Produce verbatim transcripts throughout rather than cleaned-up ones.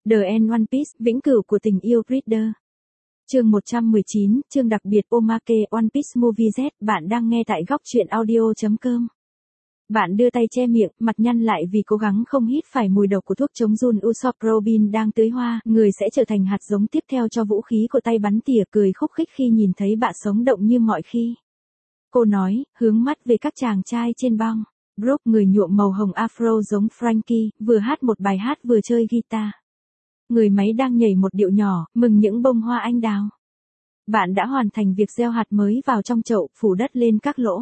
The End One Piece, vĩnh cửu của tình yêu Reader. Chương một trăm mười chín, chương đặc biệt Omake One Piece Movie Z, bạn đang nghe tại góc truyện audio chấm com. Bạn đưa tay che miệng, mặt nhăn lại vì cố gắng không hít phải mùi độc của thuốc chống run Usopp Robin đang tưới hoa, người sẽ trở thành hạt giống tiếp theo cho vũ khí của tay bắn tỉa, cười khúc khích khi nhìn thấy bạn sống động như mọi khi. Cô nói, hướng mắt về các chàng trai trên băng. Brook, người nhuộm màu hồng afro giống Frankie, vừa hát một bài hát vừa chơi guitar. Người máy đang nhảy một điệu nhỏ, mừng những bông hoa anh đào. Bạn đã hoàn thành việc gieo hạt mới vào trong chậu, phủ đất lên các lỗ.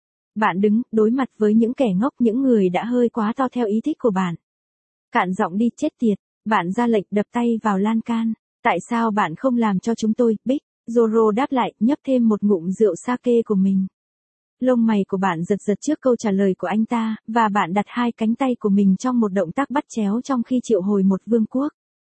Bạn đứng, đối mặt với những kẻ ngốc, những người đã hơi quá to theo ý thích của bạn. Cạn giọng đi, chết tiệt. Bạn ra lệnh, đập tay vào lan can. Tại sao bạn không làm cho chúng tôi, Big? Zoro đáp lại, nhấp thêm một ngụm rượu sake của mình. Lông mày của bạn giật giật trước câu trả lời của anh ta, và bạn đặt hai cánh tay của mình trong một động tác bắt chéo trong khi triệu hồi một vương quốc.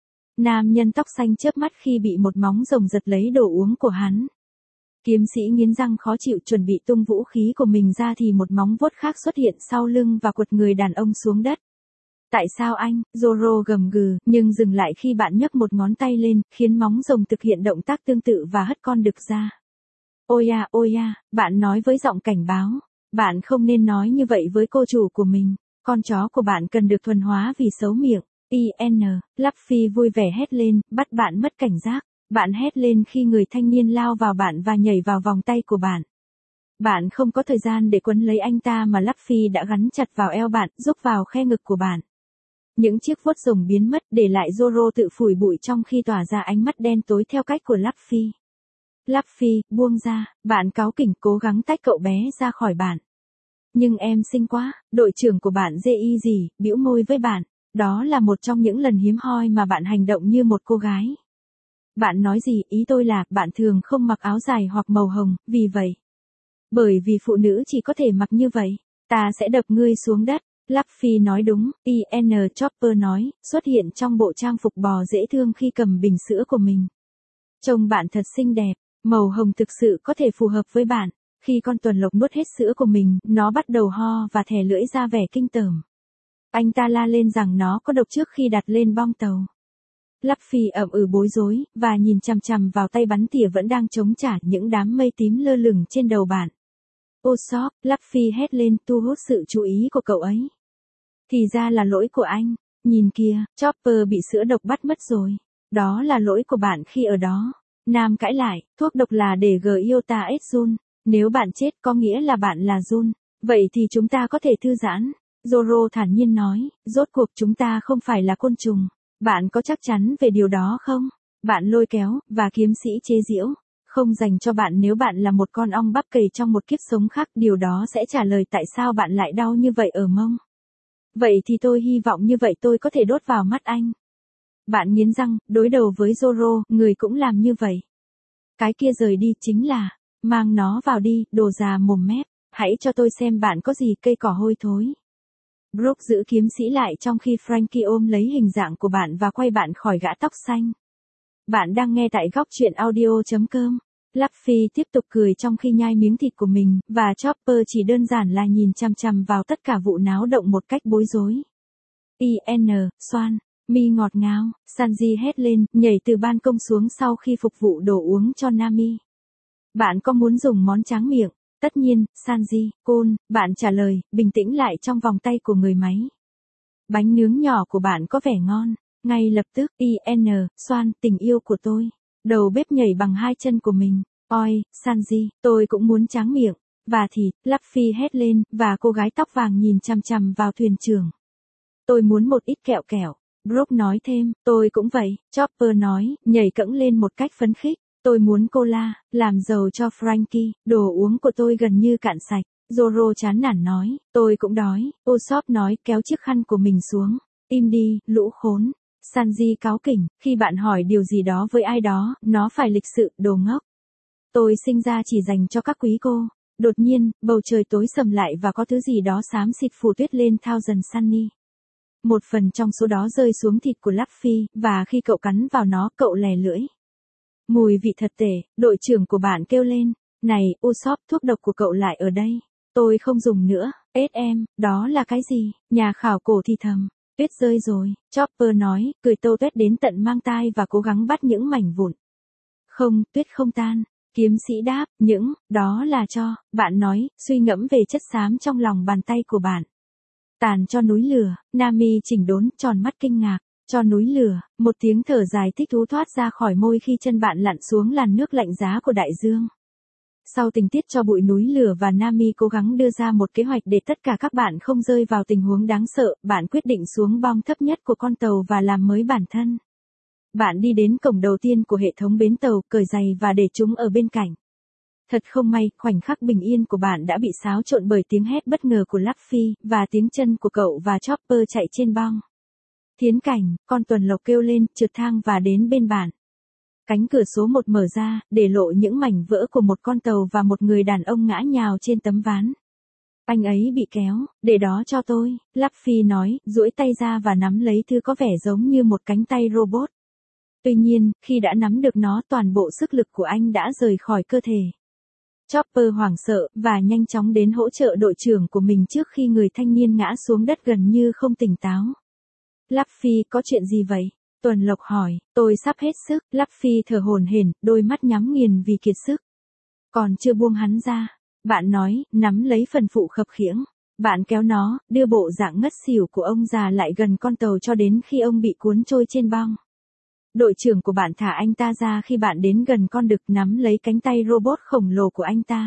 Nam nhân tóc xanh chớp mắt khi bị một móng rồng giật lấy đồ uống của hắn. Kiếm sĩ nghiến răng khó chịu chuẩn bị tung vũ khí của mình ra thì một móng vuốt khác xuất hiện sau lưng và quật người đàn ông xuống đất. Tại sao anh? Zoro gầm gừ, nhưng dừng lại khi bạn nhấc một ngón tay lên, khiến móng rồng thực hiện động tác tương tự và hất con đực ra. Ôi à, ôi à, bạn nói với giọng cảnh báo. Bạn không nên nói như vậy với cô chủ của mình. Con chó của bạn cần được thuần hóa vì xấu miệng. i en Luffy vui vẻ hét lên, bắt bạn mất cảnh giác. Bạn hét lên khi người thanh niên lao vào bạn và nhảy vào vòng tay của bạn. Bạn không có thời gian để quấn lấy anh ta mà Luffy đã gắn chặt vào eo bạn, rúc vào khe ngực của bạn. Những chiếc vuốt rồng biến mất, để lại Zoro tự phủi bụi trong khi tỏa ra ánh mắt đen tối theo cách của Luffy. Luffy, buông ra, bạn cáu kỉnh cố gắng tách cậu bé ra khỏi bạn. Nhưng em xinh quá, đội trưởng của bạn dê y gì, bĩu môi với bạn. Đó là một trong những lần hiếm hoi mà bạn hành động như một cô gái. Bạn nói gì, ý tôi là, bạn thường không mặc áo dài hoặc màu hồng, vì vậy. Bởi vì phụ nữ chỉ có thể mặc như vậy, ta sẽ đập ngươi xuống đất. Luffy nói đúng, i en Chopper nói, xuất hiện trong bộ trang phục bò dễ thương khi cầm bình sữa của mình. Trông bạn thật xinh đẹp, màu hồng thực sự có thể phù hợp với bạn. Khi con tuần lộc nuốt hết sữa của mình, nó bắt đầu ho và thè lưỡi ra vẻ kinh tởm. Anh ta la lên rằng nó có độc trước khi đặt lên bong tàu. Luffy ậm ừ bối rối, và nhìn chằm chằm vào tay bắn tỉa vẫn đang chống trả những đám mây tím lơ lửng trên đầu bạn. Usopp, Luffy hét lên thu hút sự chú ý của cậu ấy. Thì ra là lỗi của anh, nhìn kìa, Chopper bị sữa độc bắt mất rồi. Đó là lỗi của bạn khi ở đó. Nam cãi lại, thuốc độc là để Gyota S Jun. Nếu bạn chết có nghĩa là bạn là Jun. Vậy thì chúng ta có thể thư giãn. Zoro thản nhiên nói, rốt cuộc chúng ta không phải là côn trùng. Bạn có chắc chắn về điều đó không? Bạn lôi kéo, và kiếm sĩ chế giễu. Không dành cho bạn nếu bạn là một con ong bắp cầy trong một kiếp sống khác, điều đó sẽ trả lời tại sao bạn lại đau như vậy ở mông. Vậy thì tôi hy vọng như vậy tôi có thể đốt vào mắt anh. Bạn nghiến răng, đối đầu với Zoro, người cũng làm như vậy. Cái kia rời đi chính là, mang nó vào đi, đồ già mồm mép, hãy cho tôi xem bạn có gì cây cỏ hôi thối. Brook giữ kiếm sĩ lại trong khi Frankie ôm lấy hình dạng của bạn và quay bạn khỏi gã tóc xanh. Bạn đang nghe tại góc truyện audio chấm com. Luffy tiếp tục cười trong khi nhai miếng thịt của mình, và Chopper chỉ đơn giản là nhìn chằm chằm vào tất cả vụ náo động một cách bối rối. i en Xoan, mi ngọt ngào, Sanji hét lên, nhảy từ ban công xuống sau khi phục vụ đồ uống cho Nami. Bạn có muốn dùng món tráng miệng? Tất nhiên, Sanji, cool, bạn trả lời, bình tĩnh lại trong vòng tay của người máy. Bánh nướng nhỏ của bạn có vẻ ngon. Ngay lập tức, i en Xoan, tình yêu của tôi. Đầu bếp nhảy bằng hai chân của mình. Oi, Sanji, tôi cũng muốn tráng miệng. Và thịt, Luffy hét lên, và cô gái tóc vàng nhìn chằm chằm vào thuyền trưởng. Tôi muốn một ít kẹo kẹo. Brook nói thêm, tôi cũng vậy. Chopper nói, nhảy cẫng lên một cách phấn khích. Tôi muốn cola, làm giàu cho Frankie, đồ uống của tôi gần như cạn sạch. Zoro chán nản nói, tôi cũng đói. Usopp nói, kéo chiếc khăn của mình xuống. Im đi, lũ khốn. Sanji cáu kỉnh, khi bạn hỏi điều gì đó với ai đó, nó phải lịch sự, đồ ngốc. Tôi sinh ra chỉ dành cho các quý cô. Đột nhiên, bầu trời tối sầm lại và có thứ gì đó xám xịt phủ tuyết lên Thousand Sunny. Một phần trong số đó rơi xuống thịt của Luffy, và khi cậu cắn vào nó, cậu lè lưỡi. Mùi vị thật tệ, đội trưởng của bạn kêu lên. Này, Usopp, thuốc độc của cậu lại ở đây. Tôi không dùng nữa. Ết em, đó là cái gì? Nhà khảo cổ thì thầm. Tuyết rơi rồi, Chopper nói, cười tô tuét đến tận mang tai và cố gắng bắt những mảnh vụn. Không, tuyết không tan. Kiếm sĩ đáp, những, đó là cho, bạn nói, suy ngẫm về chất xám trong lòng bàn tay của bạn. Tàn cho núi lửa, Nami chỉnh đốn, tròn mắt kinh ngạc, cho núi lửa, một tiếng thở dài thích thú thoát ra khỏi môi khi chân bạn lặn xuống làn nước lạnh giá của đại dương. Sau tình tiết cho bụi núi lửa và Nami cố gắng đưa ra một kế hoạch để tất cả các bạn không rơi vào tình huống đáng sợ, bạn quyết định xuống bong thấp nhất của con tàu và làm mới bản thân. Bạn đi đến cổng đầu tiên của hệ thống bến tàu, cởi giày và để chúng ở bên cạnh. Thật không may, khoảnh khắc bình yên của bạn đã bị xáo trộn bởi tiếng hét bất ngờ của Luffy, và tiếng chân của cậu và Chopper chạy trên bong. Thiến cảnh, con tuần lộc kêu lên, trượt thang và đến bên bạn. Cánh cửa số một mở ra, để lộ những mảnh vỡ của một con tàu và một người đàn ông ngã nhào trên tấm ván. Anh ấy bị kéo, để đó cho tôi, Luffy nói, duỗi tay ra và nắm lấy thứ có vẻ giống như một cánh tay robot. Tuy nhiên, khi đã nắm được nó, toàn bộ sức lực của anh đã rời khỏi cơ thể. Chopper hoảng sợ, và nhanh chóng đến hỗ trợ đội trưởng của mình trước khi người thanh niên ngã xuống đất gần như không tỉnh táo. Luffy, có chuyện gì vậy? Tuần Lộc hỏi, tôi sắp hết sức, Luffy thở hổn hển, đôi mắt nhắm nghiền vì kiệt sức. Còn chưa buông hắn ra. Bạn nói, nắm lấy phần phụ khập khiễng. Bạn kéo nó, đưa bộ dạng ngất xỉu của ông già lại gần con tàu cho đến khi ông bị cuốn trôi trên bong. Đội trưởng của bạn thả anh ta ra khi bạn đến gần con đực, nắm lấy cánh tay robot khổng lồ của anh ta.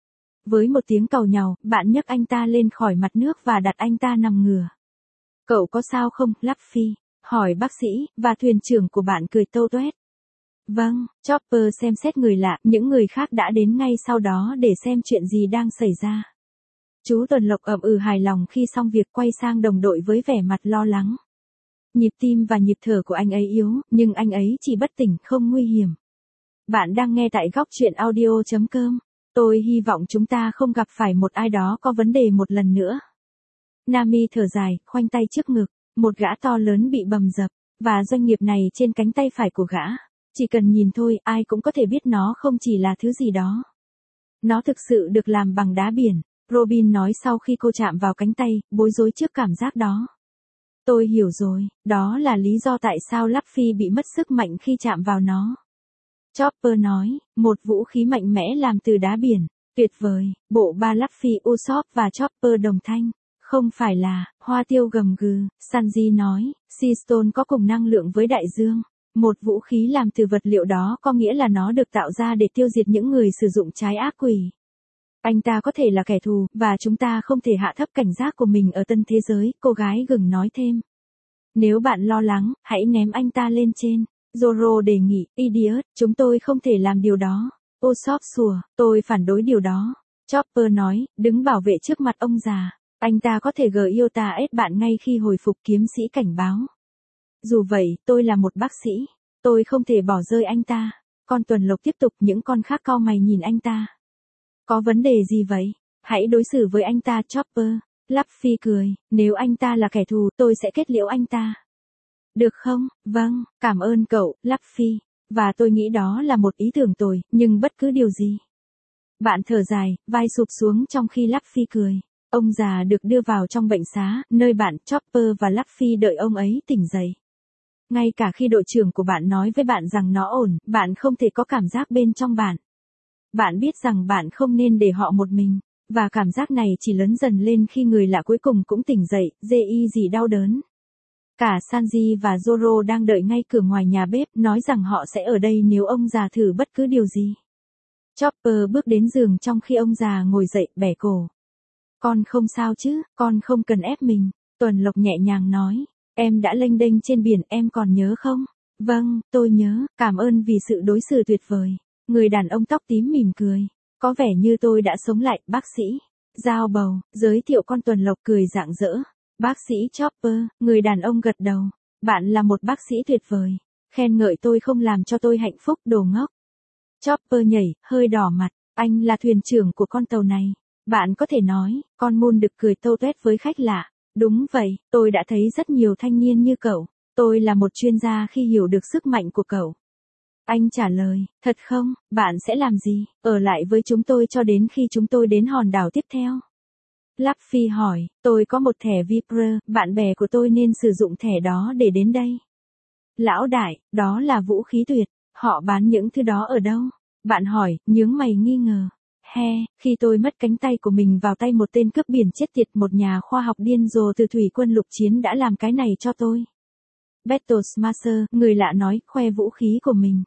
Với một tiếng càu nhàu, bạn nhấc anh ta lên khỏi mặt nước và đặt anh ta nằm ngửa. Cậu có sao không, Luffy? Hỏi bác sĩ, và thuyền trưởng của bạn cười tâu tuét. Vâng, Chopper xem xét người lạ, những người khác đã đến ngay sau đó để xem chuyện gì đang xảy ra. Chú Tuần Lộc ậm ừ hài lòng khi xong việc, quay sang đồng đội với vẻ mặt lo lắng. Nhịp tim và nhịp thở của anh ấy yếu, nhưng anh ấy chỉ bất tỉnh, không nguy hiểm. Bạn đang nghe tại góc truyện audio chấm com. Tôi hy vọng chúng ta không gặp phải một ai đó có vấn đề một lần nữa. Nami thở dài, khoanh tay trước ngực, một gã to lớn bị bầm dập, và doanh nghiệp này trên cánh tay phải của gã. Chỉ cần nhìn thôi, ai cũng có thể biết nó không chỉ là thứ gì đó. Nó thực sự được làm bằng đá biển, Robin nói sau khi cô chạm vào cánh tay, bối rối trước cảm giác đó. Tôi hiểu rồi, đó là lý do tại sao Luffy bị mất sức mạnh khi chạm vào nó. Chopper nói, một vũ khí mạnh mẽ làm từ đá biển, tuyệt vời, bộ ba Luffy, Usopp và Chopper đồng thanh. Không phải là, Hoa Tiêu gầm gừ, Sanji nói, Sea Stone có cùng năng lượng với đại dương. Một vũ khí làm từ vật liệu đó có nghĩa là nó được tạo ra để tiêu diệt những người sử dụng trái ác quỷ. Anh ta có thể là kẻ thù, và chúng ta không thể hạ thấp cảnh giác của mình ở tân thế giới, cô gái gừng nói thêm. Nếu bạn lo lắng, hãy ném anh ta lên trên. Zoro đề nghị, idiot, chúng tôi không thể làm điều đó. Usopp sủa, tôi phản đối điều đó. Chopper nói, đứng bảo vệ trước mặt ông già. Anh ta có thể gờ yêu ta ết bạn ngay khi hồi phục, kiếm sĩ cảnh báo. Dù vậy, tôi là một bác sĩ. Tôi không thể bỏ rơi anh ta. Con Tuần Lộc tiếp tục, những con khác cau mày nhìn anh ta. Có vấn đề gì vậy? Hãy đối xử với anh ta, Chopper. Luffy cười, nếu anh ta là kẻ thù, tôi sẽ kết liễu anh ta. Được không? Vâng, cảm ơn cậu, Luffy. Và tôi nghĩ đó là một ý tưởng tồi, nhưng bất cứ điều gì. Bạn thở dài, vai sụp xuống trong khi Luffy cười. Ông già được đưa vào trong bệnh xá, nơi bạn, Chopper và Luffy đợi ông ấy tỉnh dậy. Ngay cả khi đội trưởng của bạn nói với bạn rằng nó ổn, bạn không thể có cảm giác bên trong bạn. Bạn biết rằng bạn không nên để họ một mình, và cảm giác này chỉ lớn dần lên khi người lạ cuối cùng cũng tỉnh dậy, dê y gì đau đớn. Cả Sanji và Zoro đang đợi ngay cửa ngoài nhà bếp, nói rằng họ sẽ ở đây nếu ông già thử bất cứ điều gì. Chopper bước đến giường trong khi ông già ngồi dậy, bẻ cổ. Con không sao chứ, con không cần ép mình, Tuần Lộc nhẹ nhàng nói. Em đã lênh đênh trên biển, em còn nhớ không? Vâng, tôi nhớ, cảm ơn vì sự đối xử tuyệt vời. Người đàn ông tóc tím mỉm cười. Có vẻ như tôi đã sống lại, bác sĩ. Giao bầu, giới thiệu con Tuần Lộc cười rạng rỡ. Bác sĩ Chopper, người đàn ông gật đầu. Bạn là một bác sĩ tuyệt vời. Khen ngợi tôi không làm cho tôi hạnh phúc, đồ ngốc. Chopper nhảy, hơi đỏ mặt. Anh là thuyền trưởng của con tàu này. Bạn có thể nói, con Moon Đực cười tâu tuét với khách lạ. Đúng vậy, tôi đã thấy rất nhiều thanh niên như cậu. Tôi là một chuyên gia khi hiểu được sức mạnh của cậu. Anh trả lời, thật không, bạn sẽ làm gì? Ở lại với chúng tôi cho đến khi chúng tôi đến hòn đảo tiếp theo. Luffy hỏi, tôi có một thẻ Viper, bạn bè của tôi nên sử dụng thẻ đó để đến đây. Lão đại, đó là vũ khí tuyệt, họ bán những thứ đó ở đâu? Bạn hỏi, nhướng mày nghi ngờ. He, khi tôi mất cánh tay của mình vào tay một tên cướp biển chết tiệt, một nhà khoa học điên rồ từ thủy quân lục chiến đã làm cái này cho tôi. Battlesmaster, người lạ nói, khoe vũ khí của mình.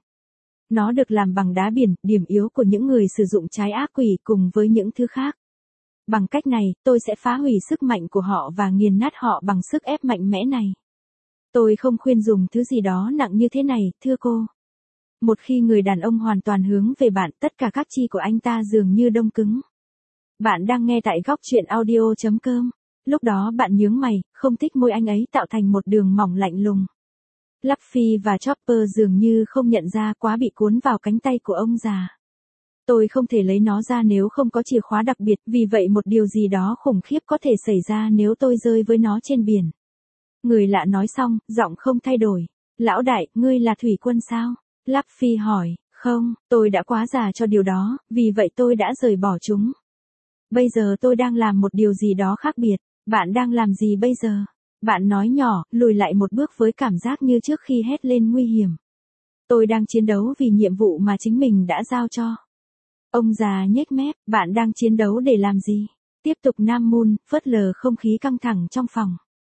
Nó được làm bằng đá biển, điểm yếu của những người sử dụng trái ác quỷ cùng với những thứ khác. Bằng cách này, tôi sẽ phá hủy sức mạnh của họ và nghiền nát họ bằng sức ép mạnh mẽ này. Tôi không khuyên dùng thứ gì đó nặng như thế này, thưa cô. Một khi người đàn ông hoàn toàn hướng về bạn, tất cả các chi của anh ta dường như đông cứng. Bạn đang nghe tại góc truyện audio chấm com. Lúc đó bạn nhướng mày, không thích môi anh ấy tạo thành một đường mỏng lạnh lùng. Luffy và Chopper dường như không nhận ra, quá bị cuốn vào cánh tay của ông già. Tôi không thể lấy nó ra nếu không có chìa khóa đặc biệt, vì vậy một điều gì đó khủng khiếp có thể xảy ra nếu tôi rơi với nó trên biển. Người lạ nói xong, giọng không thay đổi. Lão đại, ngươi là thủy quân sao? Luffy hỏi, không, tôi đã quá già cho điều đó, vì vậy tôi đã rời bỏ chúng. Bây giờ tôi đang làm một điều gì đó khác biệt. Bạn đang làm gì bây giờ? Bạn nói nhỏ, lùi lại một bước với cảm giác như trước khi hét lên nguy hiểm. Tôi đang chiến đấu vì nhiệm vụ mà chính mình đã giao cho. Ông già nhếch mép, bạn đang chiến đấu để làm gì? Tiếp tục Nam Moon, phớt lờ không khí căng thẳng trong phòng.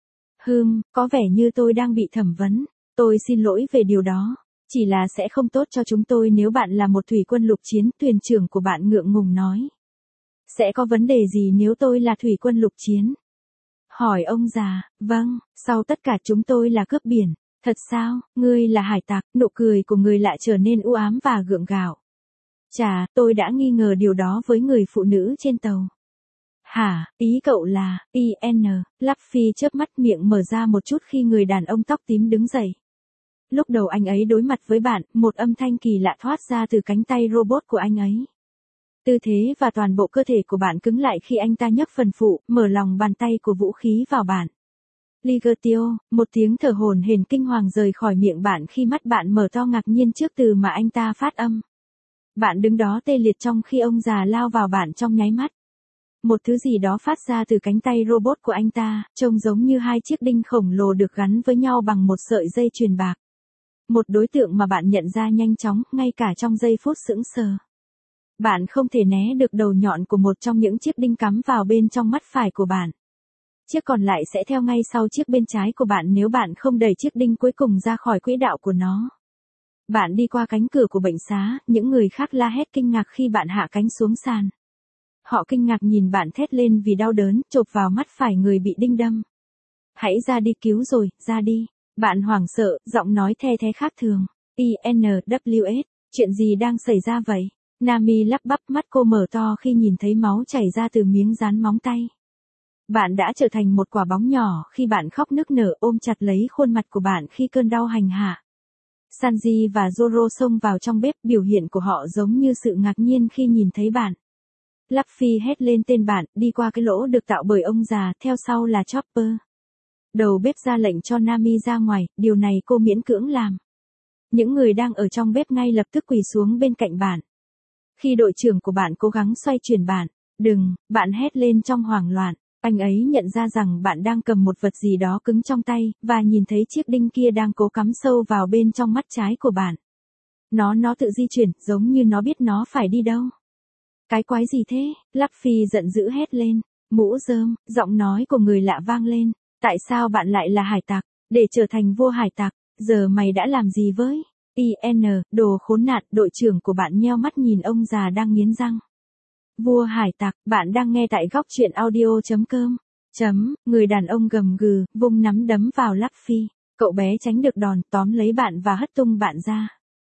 Hừm, có vẻ như tôi đang bị thẩm vấn. Tôi xin lỗi về điều đó. Chỉ là sẽ không tốt cho chúng tôi nếu bạn là một thủy quân lục chiến, thuyền trưởng của bạn ngượng ngùng nói. Sẽ có vấn đề gì nếu tôi là thủy quân lục chiến? Hỏi ông già, vâng, sau tất cả chúng tôi là cướp biển. Thật sao, ngươi là hải tặc? Nụ cười của người lạ trở nên u ám và gượng gạo. Chà, tôi đã nghi ngờ điều đó với người phụ nữ trên tàu. Hả, ý cậu là, i en, Luffy chớp mắt, miệng mở ra một chút khi người đàn ông tóc tím đứng dậy. Lúc đầu anh ấy đối mặt với bạn, một âm thanh kỳ lạ thoát ra từ cánh tay robot của anh ấy. Tư thế và toàn bộ cơ thể của bạn cứng lại khi anh ta nhấc phần phụ, mở lòng bàn tay của vũ khí vào bạn. Ligertio, một tiếng thở hổn hển kinh hoàng rời khỏi miệng bạn khi mắt bạn mở to ngạc nhiên trước từ mà anh ta phát âm. Bạn đứng đó tê liệt trong khi ông già lao vào bạn trong nháy mắt. Một thứ gì đó phát ra từ cánh tay robot của anh ta, trông giống như hai chiếc đinh khổng lồ được gắn với nhau bằng một sợi dây chuyền bạc. Một đối tượng mà bạn nhận ra nhanh chóng, ngay cả trong giây phút sững sờ. Bạn không thể né được đầu nhọn của một trong những chiếc đinh cắm vào bên trong mắt phải của bạn. Chiếc còn lại sẽ theo ngay sau chiếc bên trái của bạn nếu bạn không đẩy chiếc đinh cuối cùng ra khỏi quỹ đạo của nó. Bạn đi qua cánh cửa của bệnh xá, những người khác la hét kinh ngạc khi bạn hạ cánh xuống sàn. Họ kinh ngạc nhìn bạn thét lên vì đau đớn, chộp vào mắt phải người bị đinh đâm. Hãy ra đi cứu rồi, ra đi. Bạn hoảng sợ, giọng nói the thé khác thường. i en vê ét, chuyện gì đang xảy ra vậy? Nami lắp bắp, mắt cô mở to khi nhìn thấy máu chảy ra từ miếng dán móng tay. Bạn đã trở thành một quả bóng nhỏ khi bạn khóc nức nở ôm chặt lấy khuôn mặt của bạn khi cơn đau hành hạ. Sanji và Zoro xông vào trong bếp, biểu hiện của họ giống như sự ngạc nhiên khi nhìn thấy bạn. Luffy hét lên tên bạn, đi qua cái lỗ được tạo bởi ông già, theo sau là Chopper. Đầu bếp ra lệnh cho Nami ra ngoài, điều này cô miễn cưỡng làm. Những người đang ở trong bếp ngay lập tức quỳ xuống bên cạnh bạn. Khi đội trưởng của bạn cố gắng xoay chuyển bạn, đừng, bạn hét lên trong hoảng loạn. Anh ấy nhận ra rằng bạn đang cầm một vật gì đó cứng trong tay, và nhìn thấy chiếc đinh kia đang cố cắm sâu vào bên trong mắt trái của bạn. Nó nó tự di chuyển, giống như nó biết nó phải đi đâu. Cái quái gì thế? Luffy giận dữ hét lên. Mũ rơm, giọng nói của người lạ vang lên. Tại sao bạn lại là hải tặc? Để trở thành vua hải tặc, giờ mày đã làm gì với? i en, đồ khốn nạn, đội trưởng của bạn nheo mắt nhìn ông già đang nghiến răng. Vua hải tặc, bạn đang nghe tại góc truyện audio chấm com. Chấm, người đàn ông gầm gừ, vung nắm đấm vào Luffy. Cậu bé tránh được đòn, tóm lấy bạn và hất tung bạn ra.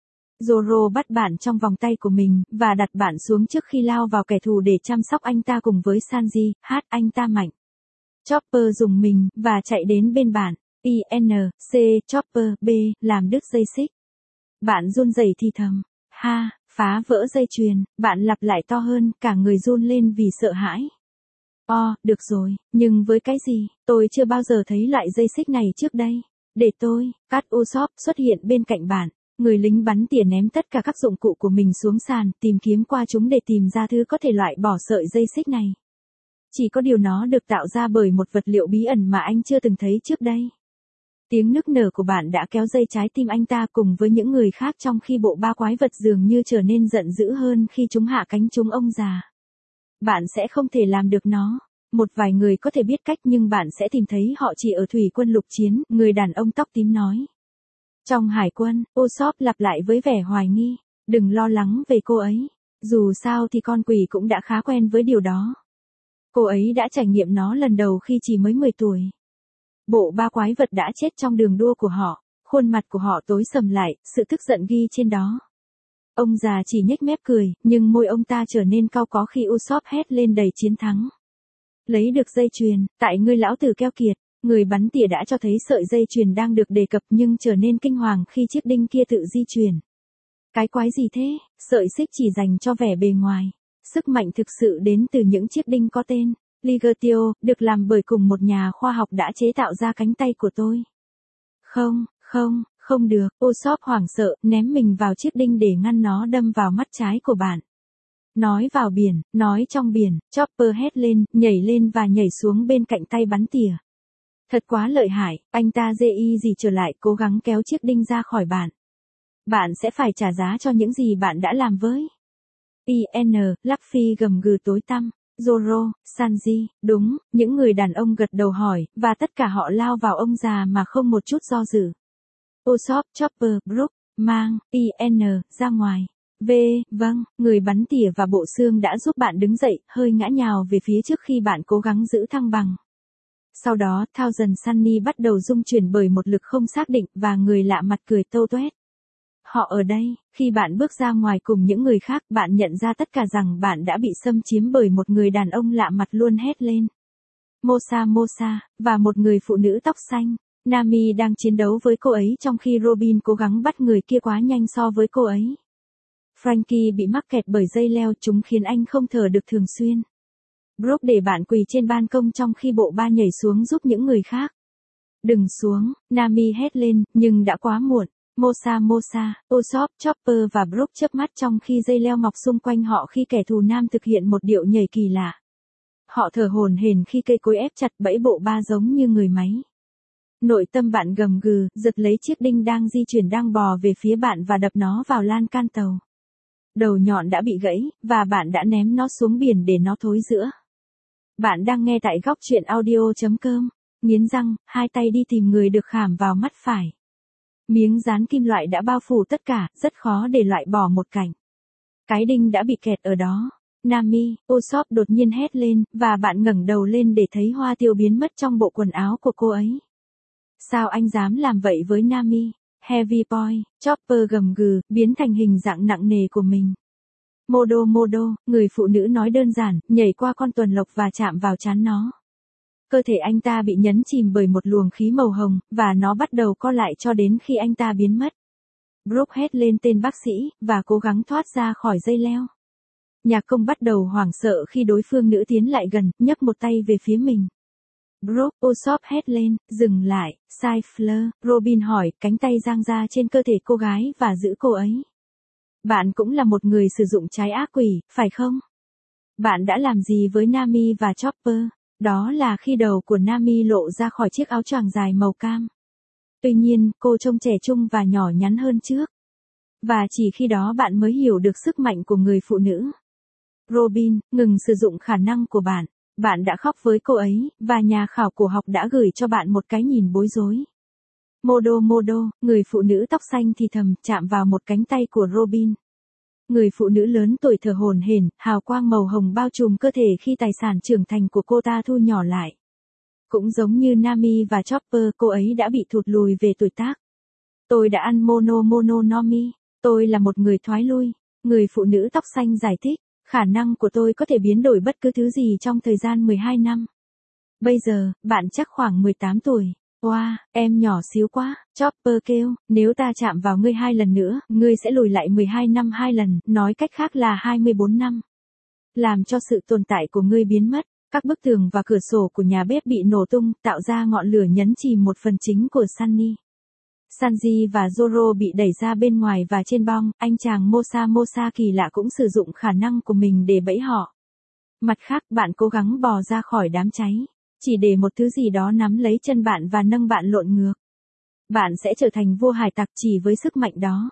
Zoro bắt bạn trong vòng tay của mình, và đặt bạn xuống trước khi lao vào kẻ thù để chăm sóc anh ta cùng với Sanji, hát anh ta mạnh. Chopper dùng mình, và chạy đến bên bạn. i en, C, Chopper, B, làm đứt dây xích. Bạn run rẩy thì thầm. Ha, phá vỡ dây chuyền, bạn lặp lại to hơn, cả người run lên vì sợ hãi. O, được rồi, nhưng với cái gì, tôi chưa bao giờ thấy loại dây xích này trước đây. Để tôi, Cat Usopp xuất hiện bên cạnh bạn. Người lính bắn tỉa ném tất cả các dụng cụ của mình xuống sàn, tìm kiếm qua chúng để tìm ra thứ có thể loại bỏ sợi dây xích này. Chỉ có điều nó được tạo ra bởi một vật liệu bí ẩn mà anh chưa từng thấy trước đây. Tiếng nức nở của bạn đã kéo dây trái tim anh ta cùng với những người khác trong khi bộ ba quái vật dường như trở nên giận dữ hơn khi chúng hạ cánh trúng ông già. Bạn sẽ không thể làm được nó. Một vài người có thể biết cách nhưng bạn sẽ tìm thấy họ chỉ ở thủy quân lục chiến, người đàn ông tóc tím nói. Trong hải quân, Usopp lặp lại với vẻ hoài nghi, đừng lo lắng về cô ấy. Dù sao thì con quỷ cũng đã khá quen với điều đó. Cô ấy đã trải nghiệm nó lần đầu khi chỉ mới mười tuổi. Bộ ba quái vật đã chết trong đường đua của họ, khuôn mặt của họ tối sầm lại, sự tức giận ghi trên đó. Ông già chỉ nhếch mép cười, nhưng môi ông ta trở nên cau có khi Usopp hét lên đầy chiến thắng. Lấy được dây chuyền, tại ngươi lão tử keo kiệt, người bắn tỉa đã cho thấy sợi dây chuyền đang được đề cập nhưng trở nên kinh hoàng khi chiếc đinh kia tự di chuyển. Cái quái gì thế, sợi xích chỉ dành cho vẻ bề ngoài. Sức mạnh thực sự đến từ những chiếc đinh có tên Ligatio, được làm bởi cùng một nhà khoa học đã chế tạo ra cánh tay của tôi. Không, không, không được, Usopp hoảng sợ, ném mình vào chiếc đinh để ngăn nó đâm vào mắt trái của bạn. Nói vào biển, nói trong biển, Chopper hét lên, nhảy lên và nhảy xuống bên cạnh tay bắn tỉa. Thật quá lợi hại, anh ta dê y gì trở lại cố gắng kéo chiếc đinh ra khỏi bạn. Bạn sẽ phải trả giá cho những gì bạn đã làm với. i en, Luffy gầm gừ tối tăm. Zoro, Sanji, đúng, những người đàn ông gật đầu hỏi, và tất cả họ lao vào ông già mà không một chút do dự. Usopp, Chopper, Brook, mang, i en, ra ngoài. V, vâng, người bắn tỉa và bộ xương đã giúp bạn đứng dậy, hơi ngã nhào về phía trước khi bạn cố gắng giữ thăng bằng. Sau đó, Thousand Sunny bắt đầu rung chuyển bởi một lực không xác định và người lạ mặt cười tâu tuét. Họ ở đây, khi bạn bước ra ngoài cùng những người khác, bạn nhận ra tất cả rằng bạn đã bị xâm chiếm bởi một người đàn ông lạ mặt luôn hét lên. Mosa Mosa, và một người phụ nữ tóc xanh. Nami đang chiến đấu với cô ấy trong khi Robin cố gắng bắt người kia quá nhanh so với cô ấy. Frankie bị mắc kẹt bởi dây leo, chúng khiến anh không thở được thường xuyên. Brook để bạn quỳ trên ban công trong khi bộ ba nhảy xuống giúp những người khác. Đừng xuống, Nami hét lên, nhưng đã quá muộn. Mosa Mosa, Usopp, Chopper và Brook chớp mắt trong khi dây leo mọc xung quanh họ khi kẻ thù nam thực hiện một điệu nhảy kỳ lạ. Họ thở hổn hển khi cây cối ép chặt bẫy bộ ba giống như người máy. Nội tâm bạn gầm gừ, giật lấy chiếc đinh đang di chuyển đang bò về phía bạn và đập nó vào lan can tàu. Đầu nhọn đã bị gãy, và bạn đã ném nó xuống biển để nó thối rữa. Bạn đang nghe tại góc truyện audio chấm com. Nghiến răng, hai tay đi tìm người được khảm vào mắt phải. Miếng dán kim loại đã bao phủ tất cả, rất khó để loại bỏ một cạnh. Cái đinh đã bị kẹt ở đó. Nami, Usopp đột nhiên hét lên, và bạn ngẩng đầu lên để thấy hoa tiêu biến mất trong bộ quần áo của cô ấy. Sao anh dám làm vậy với Nami? Heavy Boy, Chopper gầm gừ, biến thành hình dạng nặng nề của mình. Modo Modo, người phụ nữ nói đơn giản, nhảy qua con tuần lộc và chạm vào trán nó. Cơ thể anh ta bị nhấn chìm bởi một luồng khí màu hồng, và nó bắt đầu co lại cho đến khi anh ta biến mất. Brook hét lên tên bác sĩ, và cố gắng thoát ra khỏi dây leo. Nhạc công bắt đầu hoảng sợ khi đối phương nữ tiến lại gần, nhấc một tay về phía mình. Brook, Usopp hét lên, dừng lại, Cypher, Robin hỏi, cánh tay giang ra trên cơ thể cô gái và giữ cô ấy. Bạn cũng là một người sử dụng trái ác quỷ, phải không? Bạn đã làm gì với Nami và Chopper? Đó là khi đầu của Nami lộ ra khỏi chiếc áo choàng dài màu cam. Tuy nhiên, cô trông trẻ trung và nhỏ nhắn hơn trước. Và chỉ khi đó bạn mới hiểu được sức mạnh của người phụ nữ. Robin, ngừng sử dụng khả năng của bạn. Bạn đã khóc với cô ấy, và nhà khảo cổ học đã gửi cho bạn một cái nhìn bối rối. Modo Modo, người phụ nữ tóc xanh thì thầm, chạm vào một cánh tay của Robin. Người phụ nữ lớn tuổi thở hổn hển, hào quang màu hồng bao trùm cơ thể khi tài sản trưởng thành của cô ta thu nhỏ lại. Cũng giống như Nami và Chopper, cô ấy đã bị thụt lùi về tuổi tác. Tôi đã ăn mono mono nomi. Tôi là một người thoái lui. Người phụ nữ tóc xanh giải thích. Khả năng của tôi có thể biến đổi bất cứ thứ gì trong thời gian mười hai năm. Bây giờ, bạn chắc khoảng mười tám tuổi. Wow, em nhỏ xíu quá, Chopper kêu, nếu ta chạm vào ngươi hai lần nữa, ngươi sẽ lùi lại mười hai năm hai lần, nói cách khác là hai mươi bốn năm. Làm cho sự tồn tại của ngươi biến mất, các bức tường và cửa sổ của nhà bếp bị nổ tung, tạo ra ngọn lửa nhấn chìm một phần chính của Sunny. Sanji và Zoro bị đẩy ra bên ngoài và trên bong, anh chàng Mosa Mosa kỳ lạ cũng sử dụng khả năng của mình để bẫy họ. Mặt khác bạn cố gắng bò ra khỏi đám cháy. Chỉ để một thứ gì đó nắm lấy chân bạn và nâng bạn lộn ngược. Bạn sẽ trở thành vua hải tặc chỉ với sức mạnh đó.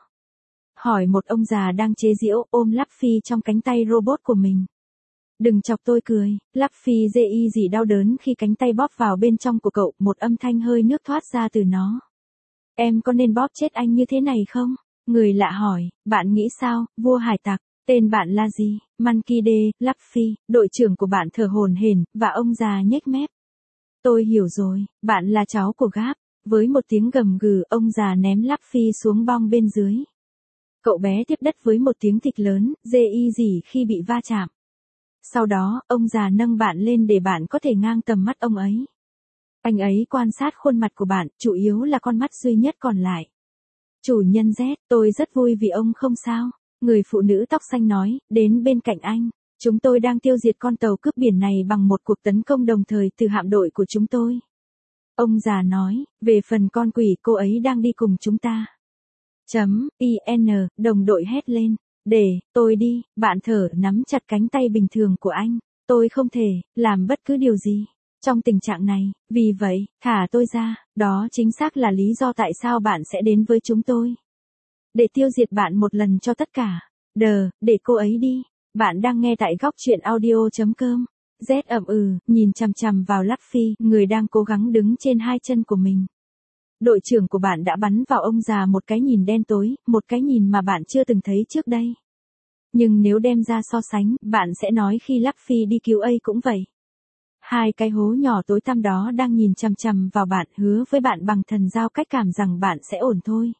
Hỏi một ông già đang chế giễu ôm Luffy trong cánh tay robot của mình. Đừng chọc tôi cười, Luffy dê y gì đau đớn khi cánh tay bóp vào bên trong của cậu, một âm thanh hơi nước thoát ra từ nó. Em có nên bóp chết anh như thế này không? Người lạ hỏi, bạn nghĩ sao, vua hải tặc, tên bạn là gì? Monkey D, Luffy, đội trưởng của bạn thở hổn hển, và ông già nhếch mép. Tôi hiểu rồi, bạn là cháu của Gáp. Với một tiếng gầm gừ, ông già ném Luffy xuống bong bên dưới. Cậu bé tiếp đất với một tiếng thịch lớn, dê y gì khi bị va chạm. Sau đó, ông già nâng bạn lên để bạn có thể ngang tầm mắt ông ấy. Anh ấy quan sát khuôn mặt của bạn, chủ yếu là con mắt duy nhất còn lại. Chủ nhân Z, tôi rất vui vì ông không sao. Người phụ nữ tóc xanh nói, đến bên cạnh anh. Chúng tôi đang tiêu diệt con tàu cướp biển này bằng một cuộc tấn công đồng thời từ hạm đội của chúng tôi. Ông già nói, về phần con quỷ cô ấy đang đi cùng chúng ta. Chấm, in, đồng đội hét lên. Để, tôi đi, bạn thở nắm chặt cánh tay bình thường của anh. Tôi không thể, làm bất cứ điều gì. Trong tình trạng này, vì vậy, thả tôi ra, đó chính xác là lý do tại sao bạn sẽ đến với chúng tôi. Để tiêu diệt bạn một lần cho tất cả. Đờ, để cô ấy đi. Bạn đang nghe tại góc truyện audio chấm com. Z ậm ừ, nhìn chằm chằm vào Luffy, người đang cố gắng đứng trên hai chân của mình. Đội trưởng của bạn đã bắn vào ông già một cái nhìn đen tối, một cái nhìn mà bạn chưa từng thấy trước đây. Nhưng nếu đem ra so sánh, bạn sẽ nói khi Luffy đi cứu A cũng vậy. Hai cái hố nhỏ tối tăm đó đang nhìn chằm chằm vào bạn, hứa với bạn bằng thần giao cách cảm rằng bạn sẽ ổn thôi.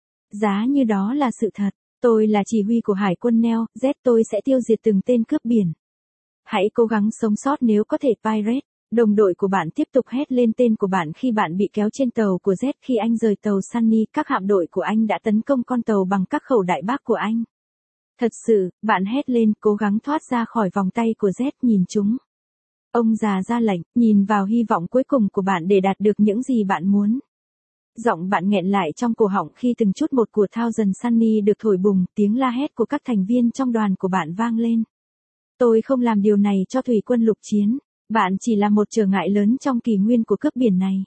Giá như đó là sự thật. Tôi là chỉ huy của hải quân Neo, Z tôi sẽ tiêu diệt từng tên cướp biển. Hãy cố gắng sống sót nếu có thể Pirate. Đồng đội của bạn tiếp tục hét lên tên của bạn khi bạn bị kéo trên tàu của Z khi anh rời tàu Sunny. Các hạm đội của anh đã tấn công con tàu bằng các khẩu đại bác của anh. Thật sự, bạn hét lên, cố gắng thoát ra khỏi vòng tay của Z, nhìn chúng. Ông già ra lệnh, nhìn vào hy vọng cuối cùng của bạn để đạt được những gì bạn muốn. Giọng bạn nghẹn lại trong cổ họng khi từng chút một của Thousand Sunny được thổi bùng, tiếng la hét của các thành viên trong đoàn của bạn vang lên. Tôi không làm điều này cho thủy quân lục chiến. Bạn chỉ là một trở ngại lớn trong kỷ nguyên của cướp biển này.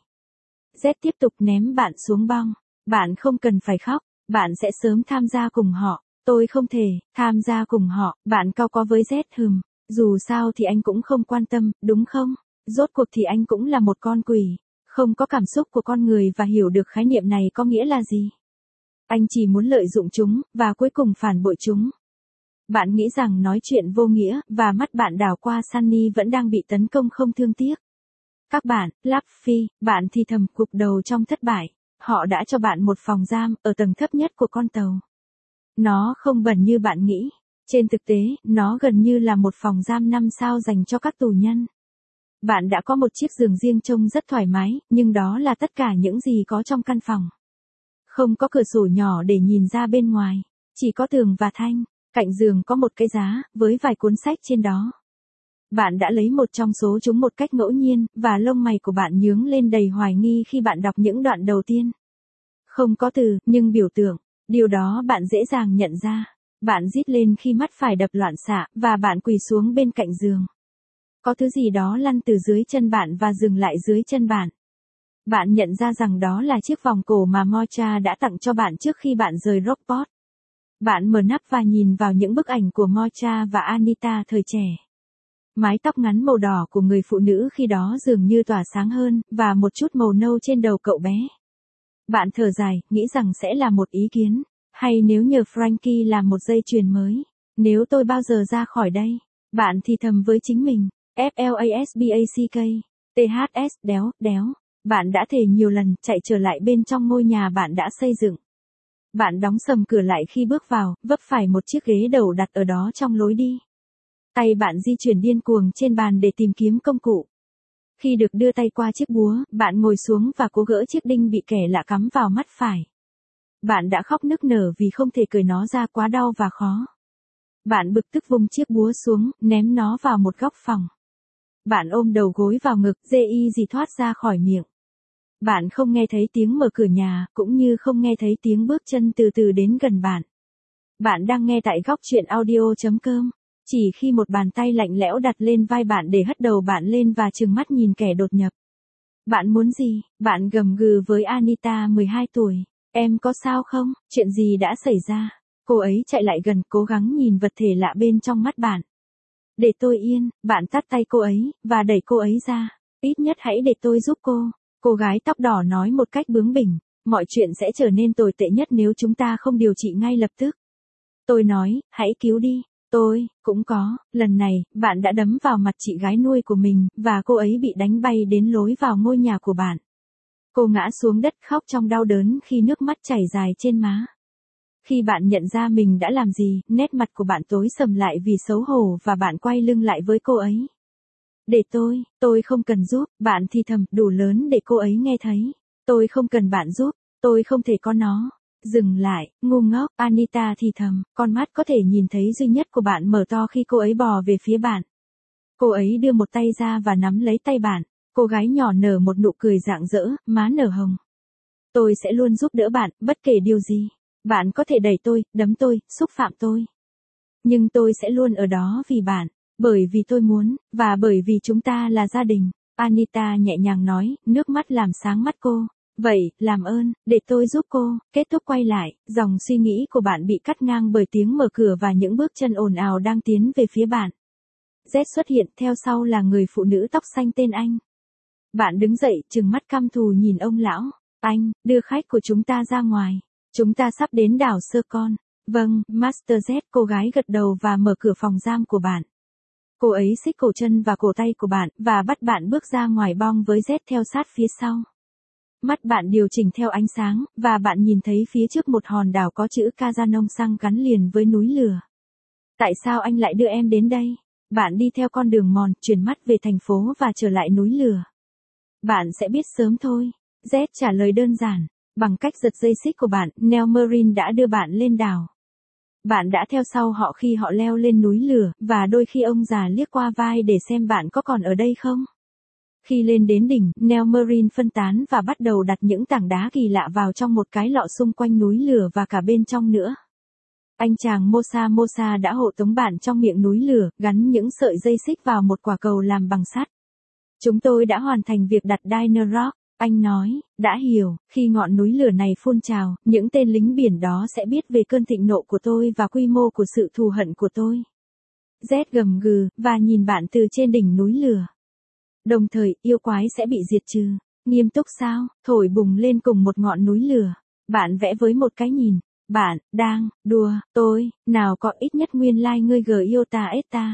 Z tiếp tục ném bạn xuống bong. Bạn không cần phải khóc, bạn sẽ sớm tham gia cùng họ. Tôi không thể, tham gia cùng họ, bạn cau có với Z hừm. Dù sao thì anh cũng không quan tâm, đúng không? Rốt cuộc thì anh cũng là một con quỷ. Không có cảm xúc của con người và hiểu được khái niệm này có nghĩa là gì. Anh chỉ muốn lợi dụng chúng, và cuối cùng phản bội chúng. Bạn nghĩ rằng nói chuyện vô nghĩa, và mắt bạn đảo qua Sunny vẫn đang bị tấn công không thương tiếc. Các bạn, Luffy, bạn thì thầm cụp đầu trong thất bại. Họ đã cho bạn một phòng giam, ở tầng thấp nhất của con tàu. Nó không bẩn như bạn nghĩ. Trên thực tế, nó gần như là một phòng giam năm sao dành cho các tù nhân. Bạn đã có một chiếc giường riêng trông rất thoải mái, nhưng đó là tất cả những gì có trong căn phòng. Không có cửa sổ nhỏ để nhìn ra bên ngoài, chỉ có tường và thanh. Cạnh giường có một cái giá, với vài cuốn sách trên đó. Bạn đã lấy một trong số chúng một cách ngẫu nhiên, và lông mày của bạn nhướng lên đầy hoài nghi khi bạn đọc những đoạn đầu tiên. Không có từ, nhưng biểu tượng. Điều đó bạn dễ dàng nhận ra. Bạn rít lên khi mắt phải đập loạn xạ, và bạn quỳ xuống bên cạnh giường. Có thứ gì đó lăn từ dưới chân bạn và dừng lại dưới chân bạn. Bạn nhận ra rằng đó là chiếc vòng cổ mà Mocha đã tặng cho bạn trước khi bạn rời Rockport. Bạn mở nắp và nhìn vào những bức ảnh của Mocha và Anita thời trẻ. Mái tóc ngắn màu đỏ của người phụ nữ khi đó dường như tỏa sáng hơn, và một chút màu nâu trên đầu cậu bé. Bạn thở dài, nghĩ rằng sẽ là một ý kiến. Hay nếu nhờ Frankie làm một dây chuyền mới. Nếu tôi bao giờ ra khỏi đây. Bạn thì thầm với chính mình. Flash-back. Ths, đéo, đéo. Bạn đã thề nhiều lần, chạy trở lại bên trong ngôi nhà bạn đã xây dựng. Bạn đóng sầm cửa lại khi bước vào, vấp phải một chiếc ghế đầu đặt ở đó trong lối đi. Tay bạn di chuyển điên cuồng trên bàn để tìm kiếm công cụ. Khi được đưa tay qua chiếc búa, bạn ngồi xuống và cố gỡ chiếc đinh bị kẻ lạ cắm vào mắt phải. Bạn đã khóc nức nở vì không thể cởi nó ra, quá đau và khó. Bạn bực tức vung chiếc búa xuống, ném nó vào một góc phòng. Bạn ôm đầu gối vào ngực, dê y gì thoát ra khỏi miệng. Bạn không nghe thấy tiếng mở cửa nhà, cũng như không nghe thấy tiếng bước chân từ từ đến gần bạn. Bạn đang nghe tại góc truyện audio chấm com. Chỉ khi một bàn tay lạnh lẽo đặt lên vai bạn để hất đầu bạn lên và trừng mắt nhìn kẻ đột nhập. Bạn muốn gì? Bạn gầm gừ với Anita mười hai tuổi. Em có sao không? Chuyện gì đã xảy ra? Cô ấy chạy lại gần, cố gắng nhìn vật thể lạ bên trong mắt bạn. Để tôi yên, bạn tát tay cô ấy, và đẩy cô ấy ra. Ít nhất hãy để tôi giúp cô. Cô gái tóc đỏ nói một cách bướng bỉnh. Mọi chuyện sẽ trở nên tồi tệ nhất nếu chúng ta không điều trị ngay lập tức. Tôi nói, hãy cứu đi. Tôi, cũng có, lần này, bạn đã đấm vào mặt chị gái nuôi của mình, và cô ấy bị đánh bay đến lối vào ngôi nhà của bạn. Cô ngã xuống đất khóc trong đau đớn khi nước mắt chảy dài trên má. Khi bạn nhận ra mình đã làm gì, nét mặt của bạn tối sầm lại vì xấu hổ và bạn quay lưng lại với cô ấy. Để tôi, tôi không cần giúp, bạn thì thầm, đủ lớn để cô ấy nghe thấy. Tôi không cần bạn giúp, tôi không thể có nó. Dừng lại, ngu ngốc, Anita thì thầm, con mắt có thể nhìn thấy duy nhất của bạn mở to khi cô ấy bò về phía bạn. Cô ấy đưa một tay ra và nắm lấy tay bạn, cô gái nhỏ nở một nụ cười rạng rỡ, má nở hồng. Tôi sẽ luôn giúp đỡ bạn, bất kể điều gì. Bạn có thể đẩy tôi, đấm tôi, xúc phạm tôi. Nhưng tôi sẽ luôn ở đó vì bạn, bởi vì tôi muốn, và bởi vì chúng ta là gia đình. Anita nhẹ nhàng nói, nước mắt làm sáng mắt cô. Vậy, làm ơn, để tôi giúp cô. Kết thúc quay lại, dòng suy nghĩ của bạn bị cắt ngang bởi tiếng mở cửa và những bước chân ồn ào đang tiến về phía bạn. Z xuất hiện, theo sau là người phụ nữ tóc xanh tên Anh. Bạn đứng dậy, trừng mắt căm thù nhìn ông lão. Anh, đưa khách của chúng ta ra ngoài. Chúng ta sắp đến đảo Sơ Con. Vâng, Master Z, cô gái gật đầu và mở cửa phòng giam của bạn. Cô ấy xích cổ chân và cổ tay của bạn, và bắt bạn bước ra ngoài bong với Z theo sát phía sau. Mắt bạn điều chỉnh theo ánh sáng, và bạn nhìn thấy phía trước một hòn đảo có chữ Kazanong Sang gắn liền với núi lửa. Tại sao anh lại đưa em đến đây? Bạn đi theo con đường mòn, chuyển mắt về thành phố và trở lại núi lửa. Bạn sẽ biết sớm thôi. Z trả lời đơn giản. Bằng cách giật dây xích của bạn, Nell Marine đã đưa bạn lên đảo. Bạn đã theo sau họ khi họ leo lên núi lửa, và đôi khi ông già liếc qua vai để xem bạn có còn ở đây không. Khi lên đến đỉnh, Nell Marine phân tán và bắt đầu đặt những tảng đá kỳ lạ vào trong một cái lọ xung quanh núi lửa và cả bên trong nữa. Anh chàng Mosa Mosa đã hộ tống bạn trong miệng núi lửa, gắn những sợi dây xích vào một quả cầu làm bằng sắt. Chúng tôi đã hoàn thành việc đặt Diner Rock, anh nói, đã hiểu, khi ngọn núi lửa này phun trào, những tên lính biển đó sẽ biết về cơn thịnh nộ của tôi và quy mô của sự thù hận của tôi. Z gầm gừ, và nhìn bạn từ trên đỉnh núi lửa. Đồng thời, yêu quái sẽ bị diệt trừ. Nghiêm túc sao? Thổi bùng lên cùng một ngọn núi lửa. Bạn vẽ với một cái nhìn. Bạn, đang, đùa, tôi, nào có ít nhất nguyên lai like ngươi gờ yêu ta ết ta.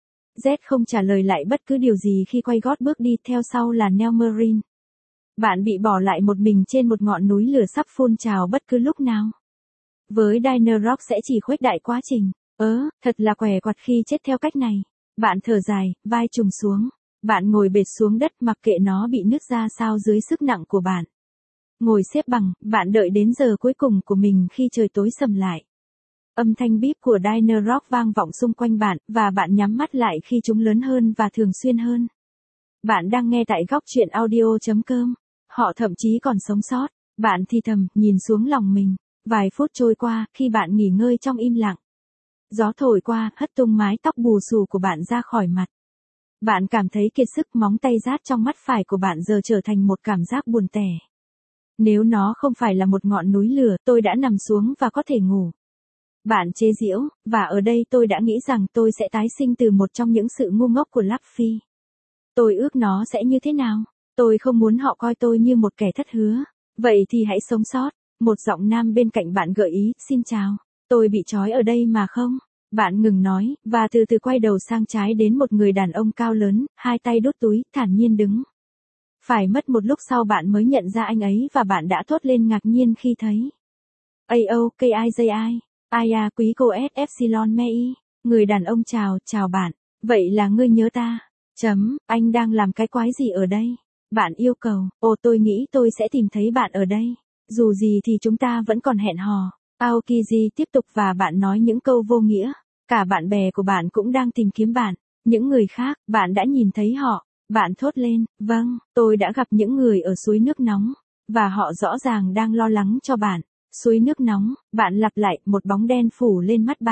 Z không trả lời lại bất cứ điều gì khi quay gót bước đi, theo sau là Nell Marine. Bạn bị bỏ lại một mình trên một ngọn núi lửa sắp phun trào bất cứ lúc nào. Với Diner Rock sẽ chỉ khuếch đại quá trình. Ớ, thật là què quặt khi chết theo cách này. Bạn thở dài, vai trùng xuống. Bạn ngồi bệt xuống đất mặc kệ nó bị nứt ra sao dưới sức nặng của bạn. Ngồi xếp bằng, bạn đợi đến giờ cuối cùng của mình khi trời tối sầm lại. Âm thanh bíp của Diner Rock vang vọng xung quanh bạn, và bạn nhắm mắt lại khi chúng lớn hơn và thường xuyên hơn. Bạn đang nghe tại góc truyện audio chấm com. Họ thậm chí còn sống sót. Bạn thì thầm, nhìn xuống lòng mình. Vài phút trôi qua, khi bạn nghỉ ngơi trong im lặng. Gió thổi qua, hất tung mái tóc bù xù của bạn ra khỏi mặt. Bạn cảm thấy kiệt sức, móng tay rát trong mắt phải của bạn giờ trở thành một cảm giác buồn tẻ. Nếu nó không phải là một ngọn núi lửa, tôi đã nằm xuống và có thể ngủ. Bạn chế giễu, và ở đây tôi đã nghĩ rằng tôi sẽ tái sinh từ một trong những sự ngu ngốc của Luffy. Tôi ước nó sẽ như thế nào? Tôi không muốn họ coi tôi như một kẻ thất hứa. Vậy thì hãy sống sót. Một giọng nam bên cạnh bạn gợi ý, xin chào. Tôi bị trói ở đây mà không? Bạn ngừng nói, và từ từ quay đầu sang trái đến một người đàn ông cao lớn, hai tay đút túi, thản nhiên đứng. Phải mất một lúc sau bạn mới nhận ra anh ấy và bạn đã thốt lên ngạc nhiên khi thấy. a o k i j i, Aya quý cô S Epsilon Mei. Người đàn ông chào, chào bạn. Vậy là ngươi nhớ ta. Chấm, anh đang làm cái quái gì ở đây? Bạn yêu cầu, ồ tôi nghĩ tôi sẽ tìm thấy bạn ở đây. Dù gì thì chúng ta vẫn còn hẹn hò. Aokiji tiếp tục và bạn nói những câu vô nghĩa. Cả bạn bè của bạn cũng đang tìm kiếm bạn. Những người khác, bạn đã nhìn thấy họ. Bạn thốt lên, vâng, tôi đã gặp những người ở suối nước nóng. Và họ rõ ràng đang lo lắng cho bạn. Suối nước nóng, bạn lặp lại, một bóng đen phủ lên mắt bạn.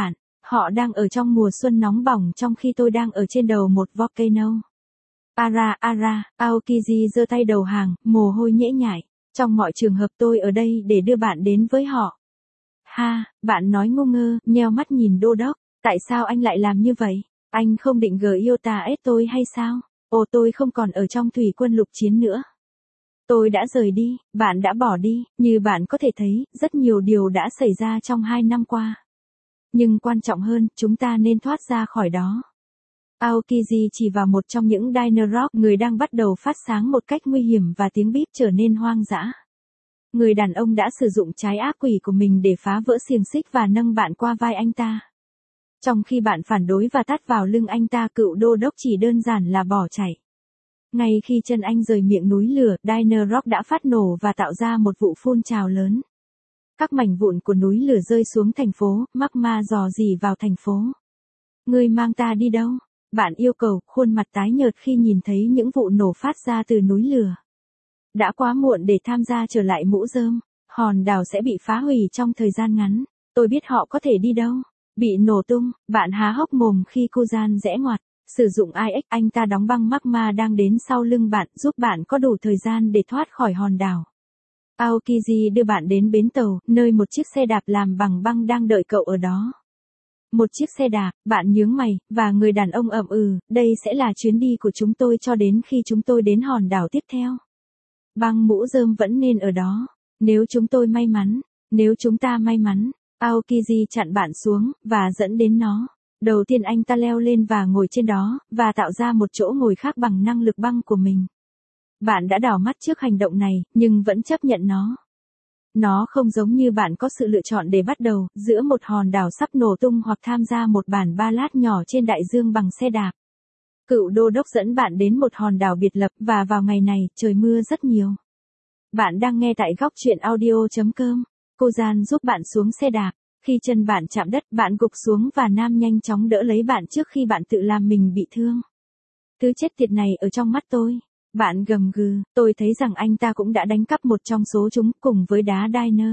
Họ đang ở trong mùa xuân nóng bỏng trong khi tôi đang ở trên đầu một volcano. Ara, Ara, Aokiji giơ tay đầu hàng, mồ hôi nhễ nhại. Trong mọi trường hợp tôi ở đây để đưa bạn đến với họ. Ha, bạn nói ngu ngơ, nheo mắt nhìn đô đốc. Tại sao anh lại làm như vậy? Anh không định gờ yêu ta ết tôi hay sao? Ồ, tôi không còn ở trong thủy quân lục chiến nữa. Tôi đã rời đi, bạn đã bỏ đi, như bạn có thể thấy, rất nhiều điều đã xảy ra trong hai năm qua. Nhưng quan trọng hơn, chúng ta nên thoát ra khỏi đó. Aokiji chỉ vào một trong những diner rock người đang bắt đầu phát sáng một cách nguy hiểm và tiếng bíp trở nên hoang dã. Người đàn ông đã sử dụng trái ác quỷ của mình để phá vỡ xiềng xích và nâng bạn qua vai anh ta. Trong khi bạn phản đối và tát vào lưng anh ta, cựu đô đốc chỉ đơn giản là bỏ chạy. Ngay khi chân anh rời miệng núi lửa, Diner Rock đã phát nổ và tạo ra một vụ phun trào lớn. Các mảnh vụn của núi lửa rơi xuống thành phố, magma rò rỉ vào thành phố. Ngươi mang ta đi đâu? Bạn yêu cầu, khuôn mặt tái nhợt khi nhìn thấy những vụ nổ phát ra từ núi lửa. Đã quá muộn để tham gia trở lại mũ rơm, hòn đảo sẽ bị phá hủy trong thời gian ngắn. Tôi biết họ có thể đi đâu. Bị nổ tung, bạn há hốc mồm khi cô gian rẽ ngoặt. Sử dụng i ích, anh ta đóng băng magma đang đến sau lưng bạn, giúp bạn có đủ thời gian để thoát khỏi hòn đảo. Aokiji đưa bạn đến bến tàu, nơi một chiếc xe đạp làm bằng băng đang đợi cậu ở đó. Một chiếc xe đạp, bạn nhướng mày, và người đàn ông ậm ừ, đây sẽ là chuyến đi của chúng tôi cho đến khi chúng tôi đến hòn đảo tiếp theo. Băng mũ rơm vẫn nên ở đó. Nếu chúng tôi may mắn, nếu chúng ta may mắn, Aokiji chặn bạn xuống, và dẫn đến nó. Đầu tiên anh ta leo lên và ngồi trên đó, và tạo ra một chỗ ngồi khác bằng năng lực băng của mình. Bạn đã đảo mắt trước hành động này, nhưng vẫn chấp nhận nó. Nó không giống như bạn có sự lựa chọn để bắt đầu, giữa một hòn đảo sắp nổ tung hoặc tham gia một bản ballad nhỏ trên đại dương bằng xe đạp. Cựu đô đốc dẫn bạn đến một hòn đảo biệt lập, và vào ngày này, trời mưa rất nhiều. Bạn đang nghe tại góc truyện audio chấm com. Cô gian giúp bạn xuống xe đạp. Khi chân bạn chạm đất, bạn gục xuống và Nam nhanh chóng đỡ lấy bạn trước khi bạn tự làm mình bị thương. Thứ chết tiệt này ở trong mắt tôi. Bạn gầm gừ, tôi thấy rằng anh ta cũng đã đánh cắp một trong số chúng cùng với đá Diner.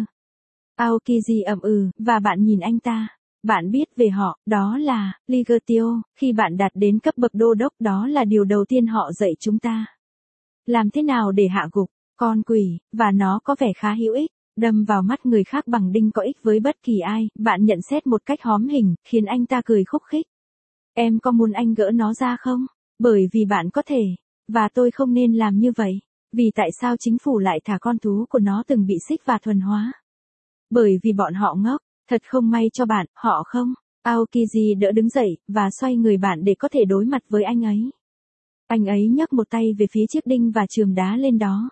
Aokiji ậm ừ, và bạn nhìn anh ta. Bạn biết về họ, đó là Ligertio. Khi bạn đạt đến cấp bậc đô đốc, đó là điều đầu tiên họ dạy chúng ta. Làm thế nào để hạ gục con quỷ, và nó có vẻ khá hữu ích. Đâm vào mắt người khác bằng đinh có ích với bất kỳ ai, bạn nhận xét một cách hóm hình, khiến anh ta cười khúc khích. Em có muốn anh gỡ nó ra không? Bởi vì bạn có thể, và tôi không nên làm như vậy. Vì tại sao chính phủ lại thả con thú của nó từng bị xích và thuần hóa? Bởi vì bọn họ ngốc, thật không may cho bạn, họ không. Aokiji đỡ đứng dậy, và xoay người bạn để có thể đối mặt với anh ấy. Anh ấy nhấc một tay về phía chiếc đinh và chườm đá lên đó.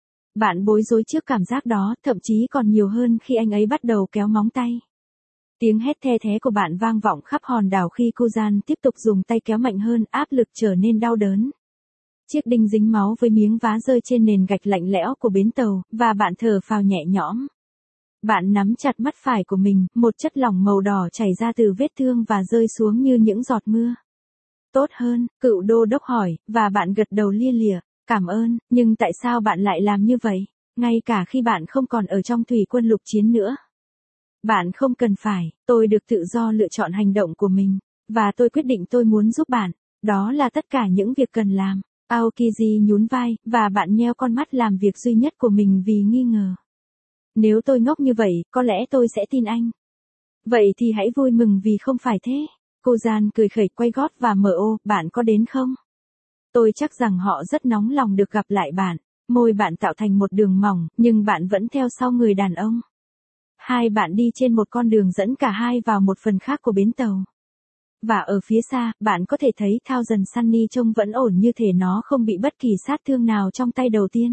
Bạn bối rối trước cảm giác đó, thậm chí còn nhiều hơn khi anh ấy bắt đầu kéo móng tay. Tiếng hét the thé của bạn vang vọng khắp hòn đảo khi cô gian tiếp tục dùng tay kéo mạnh hơn, áp lực trở nên đau đớn. Chiếc đinh dính máu với miếng vá rơi trên nền gạch lạnh lẽo của bến tàu, và bạn thở phào nhẹ nhõm. Bạn nắm chặt mắt phải của mình, một chất lỏng màu đỏ chảy ra từ vết thương và rơi xuống như những giọt mưa. Tốt hơn, cựu đô đốc hỏi, và bạn gật đầu lia lịa. Cảm ơn, nhưng tại sao bạn lại làm như vậy, ngay cả khi bạn không còn ở trong thủy quân lục chiến nữa? Bạn không cần phải, tôi được tự do lựa chọn hành động của mình, và tôi quyết định tôi muốn giúp bạn, đó là tất cả những việc cần làm. Aokiji nhún vai, và bạn nheo con mắt làm việc duy nhất của mình vì nghi ngờ. Nếu tôi ngốc như vậy, có lẽ tôi sẽ tin anh. Vậy thì hãy vui mừng vì không phải thế. Cô gian cười khẩy quay gót và mở ô, bạn có đến không? Tôi chắc rằng họ rất nóng lòng được gặp lại bạn. Môi bạn tạo thành một đường mỏng, nhưng bạn vẫn theo sau người đàn ông. Hai bạn đi trên một con đường dẫn cả hai vào một phần khác của bến tàu. Và ở phía xa, bạn có thể thấy Thousand Sunny trông vẫn ổn như thể nó không bị bất kỳ sát thương nào trong tay đầu tiên.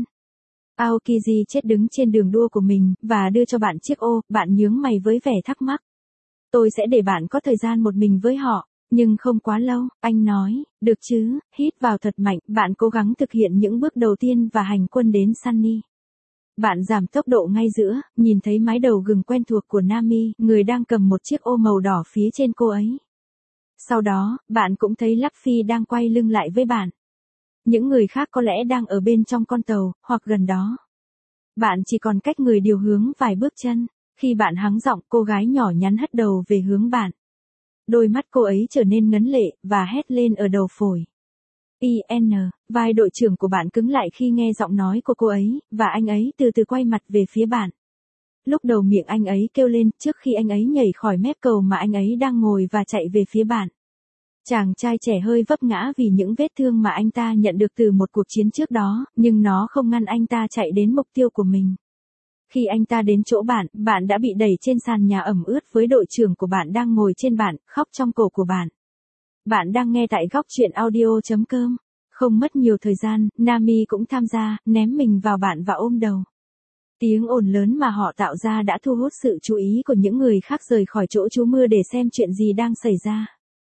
Aokiji chết đứng trên đường đua của mình, và đưa cho bạn chiếc ô, bạn nhướng mày với vẻ thắc mắc. Tôi sẽ để bạn có thời gian một mình với họ. Nhưng không quá lâu, anh nói, được chứ, hít vào thật mạnh, bạn cố gắng thực hiện những bước đầu tiên và hành quân đến Sunny. Bạn giảm tốc độ ngay giữa, nhìn thấy mái đầu gừng quen thuộc của Nami, người đang cầm một chiếc ô màu đỏ phía trên cô ấy. Sau đó, bạn cũng thấy Luffy đang quay lưng lại với bạn. Những người khác có lẽ đang ở bên trong con tàu, hoặc gần đó. Bạn chỉ còn cách người điều hướng vài bước chân. Khi bạn hắng giọng, cô gái nhỏ nhắn hất đầu về hướng bạn. Đôi mắt cô ấy trở nên ngấn lệ, và hét lên ở đầu phổi. i en, vai đội trưởng của bạn cứng lại khi nghe giọng nói của cô ấy, và anh ấy từ từ quay mặt về phía bạn. Lúc đầu miệng anh ấy kêu lên trước khi anh ấy nhảy khỏi mép cầu mà anh ấy đang ngồi và chạy về phía bạn. Chàng trai trẻ hơi vấp ngã vì những vết thương mà anh ta nhận được từ một cuộc chiến trước đó, nhưng nó không ngăn anh ta chạy đến mục tiêu của mình. Khi anh ta đến chỗ bạn, bạn đã bị đẩy trên sàn nhà ẩm ướt với đội trưởng của bạn đang ngồi trên bạn, khóc trong cổ của bạn. Bạn đang nghe tại góc truyện audio chấm com. Không mất nhiều thời gian, Nami cũng tham gia, ném mình vào bạn và ôm đầu. Tiếng ồn lớn mà họ tạo ra đã thu hút sự chú ý của những người khác rời khỏi chỗ trú mưa để xem chuyện gì đang xảy ra.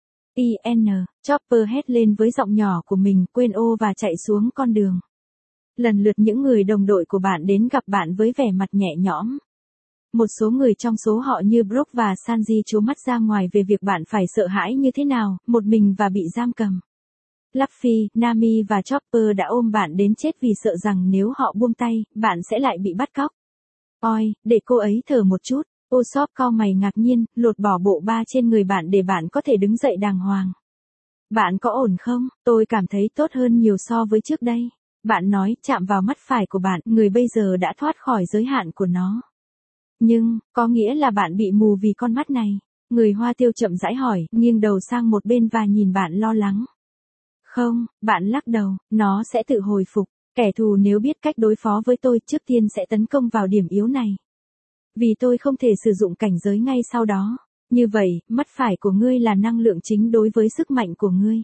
i en, Chopper hét lên với giọng nhỏ của mình, quên ô và chạy xuống con đường. Lần lượt những người đồng đội của bạn đến gặp bạn với vẻ mặt nhẹ nhõm. Một số người trong số họ như Brooke và Sanji trố mắt ra ngoài về việc bạn phải sợ hãi như thế nào, một mình và bị giam cầm. Luffy, Nami và Chopper đã ôm bạn đến chết vì sợ rằng nếu họ buông tay, bạn sẽ lại bị bắt cóc. Oi, để cô ấy thở một chút. Usopp cau mày ngạc nhiên, lột bỏ bộ ba trên người bạn để bạn có thể đứng dậy đàng hoàng. Bạn có ổn không? Tôi cảm thấy tốt hơn nhiều so với trước đây. Bạn nói, chạm vào mắt phải của bạn, người bây giờ đã thoát khỏi giới hạn của nó. Nhưng, có nghĩa là bạn bị mù vì con mắt này. Người Hoa Tiêu chậm rãi hỏi, nghiêng đầu sang một bên và nhìn bạn lo lắng. Không, bạn lắc đầu, nó sẽ tự hồi phục. Kẻ thù nếu biết cách đối phó với tôi trước tiên sẽ tấn công vào điểm yếu này. Vì tôi không thể sử dụng cảnh giới ngay sau đó. Như vậy, mắt phải của ngươi là năng lượng chính đối với sức mạnh của ngươi.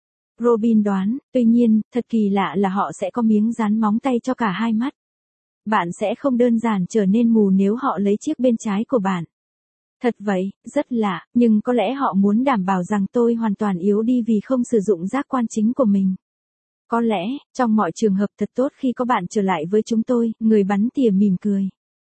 Robin đoán, tuy nhiên, thật kỳ lạ là họ sẽ có miếng dán móng tay cho cả hai mắt. Bạn sẽ không đơn giản trở nên mù nếu họ lấy chiếc bên trái của bạn. Thật vậy, rất lạ, nhưng có lẽ họ muốn đảm bảo rằng tôi hoàn toàn yếu đi vì không sử dụng giác quan chính của mình. Có lẽ, trong mọi trường hợp thật tốt khi có bạn trở lại với chúng tôi, người bắn tỉa mỉm cười.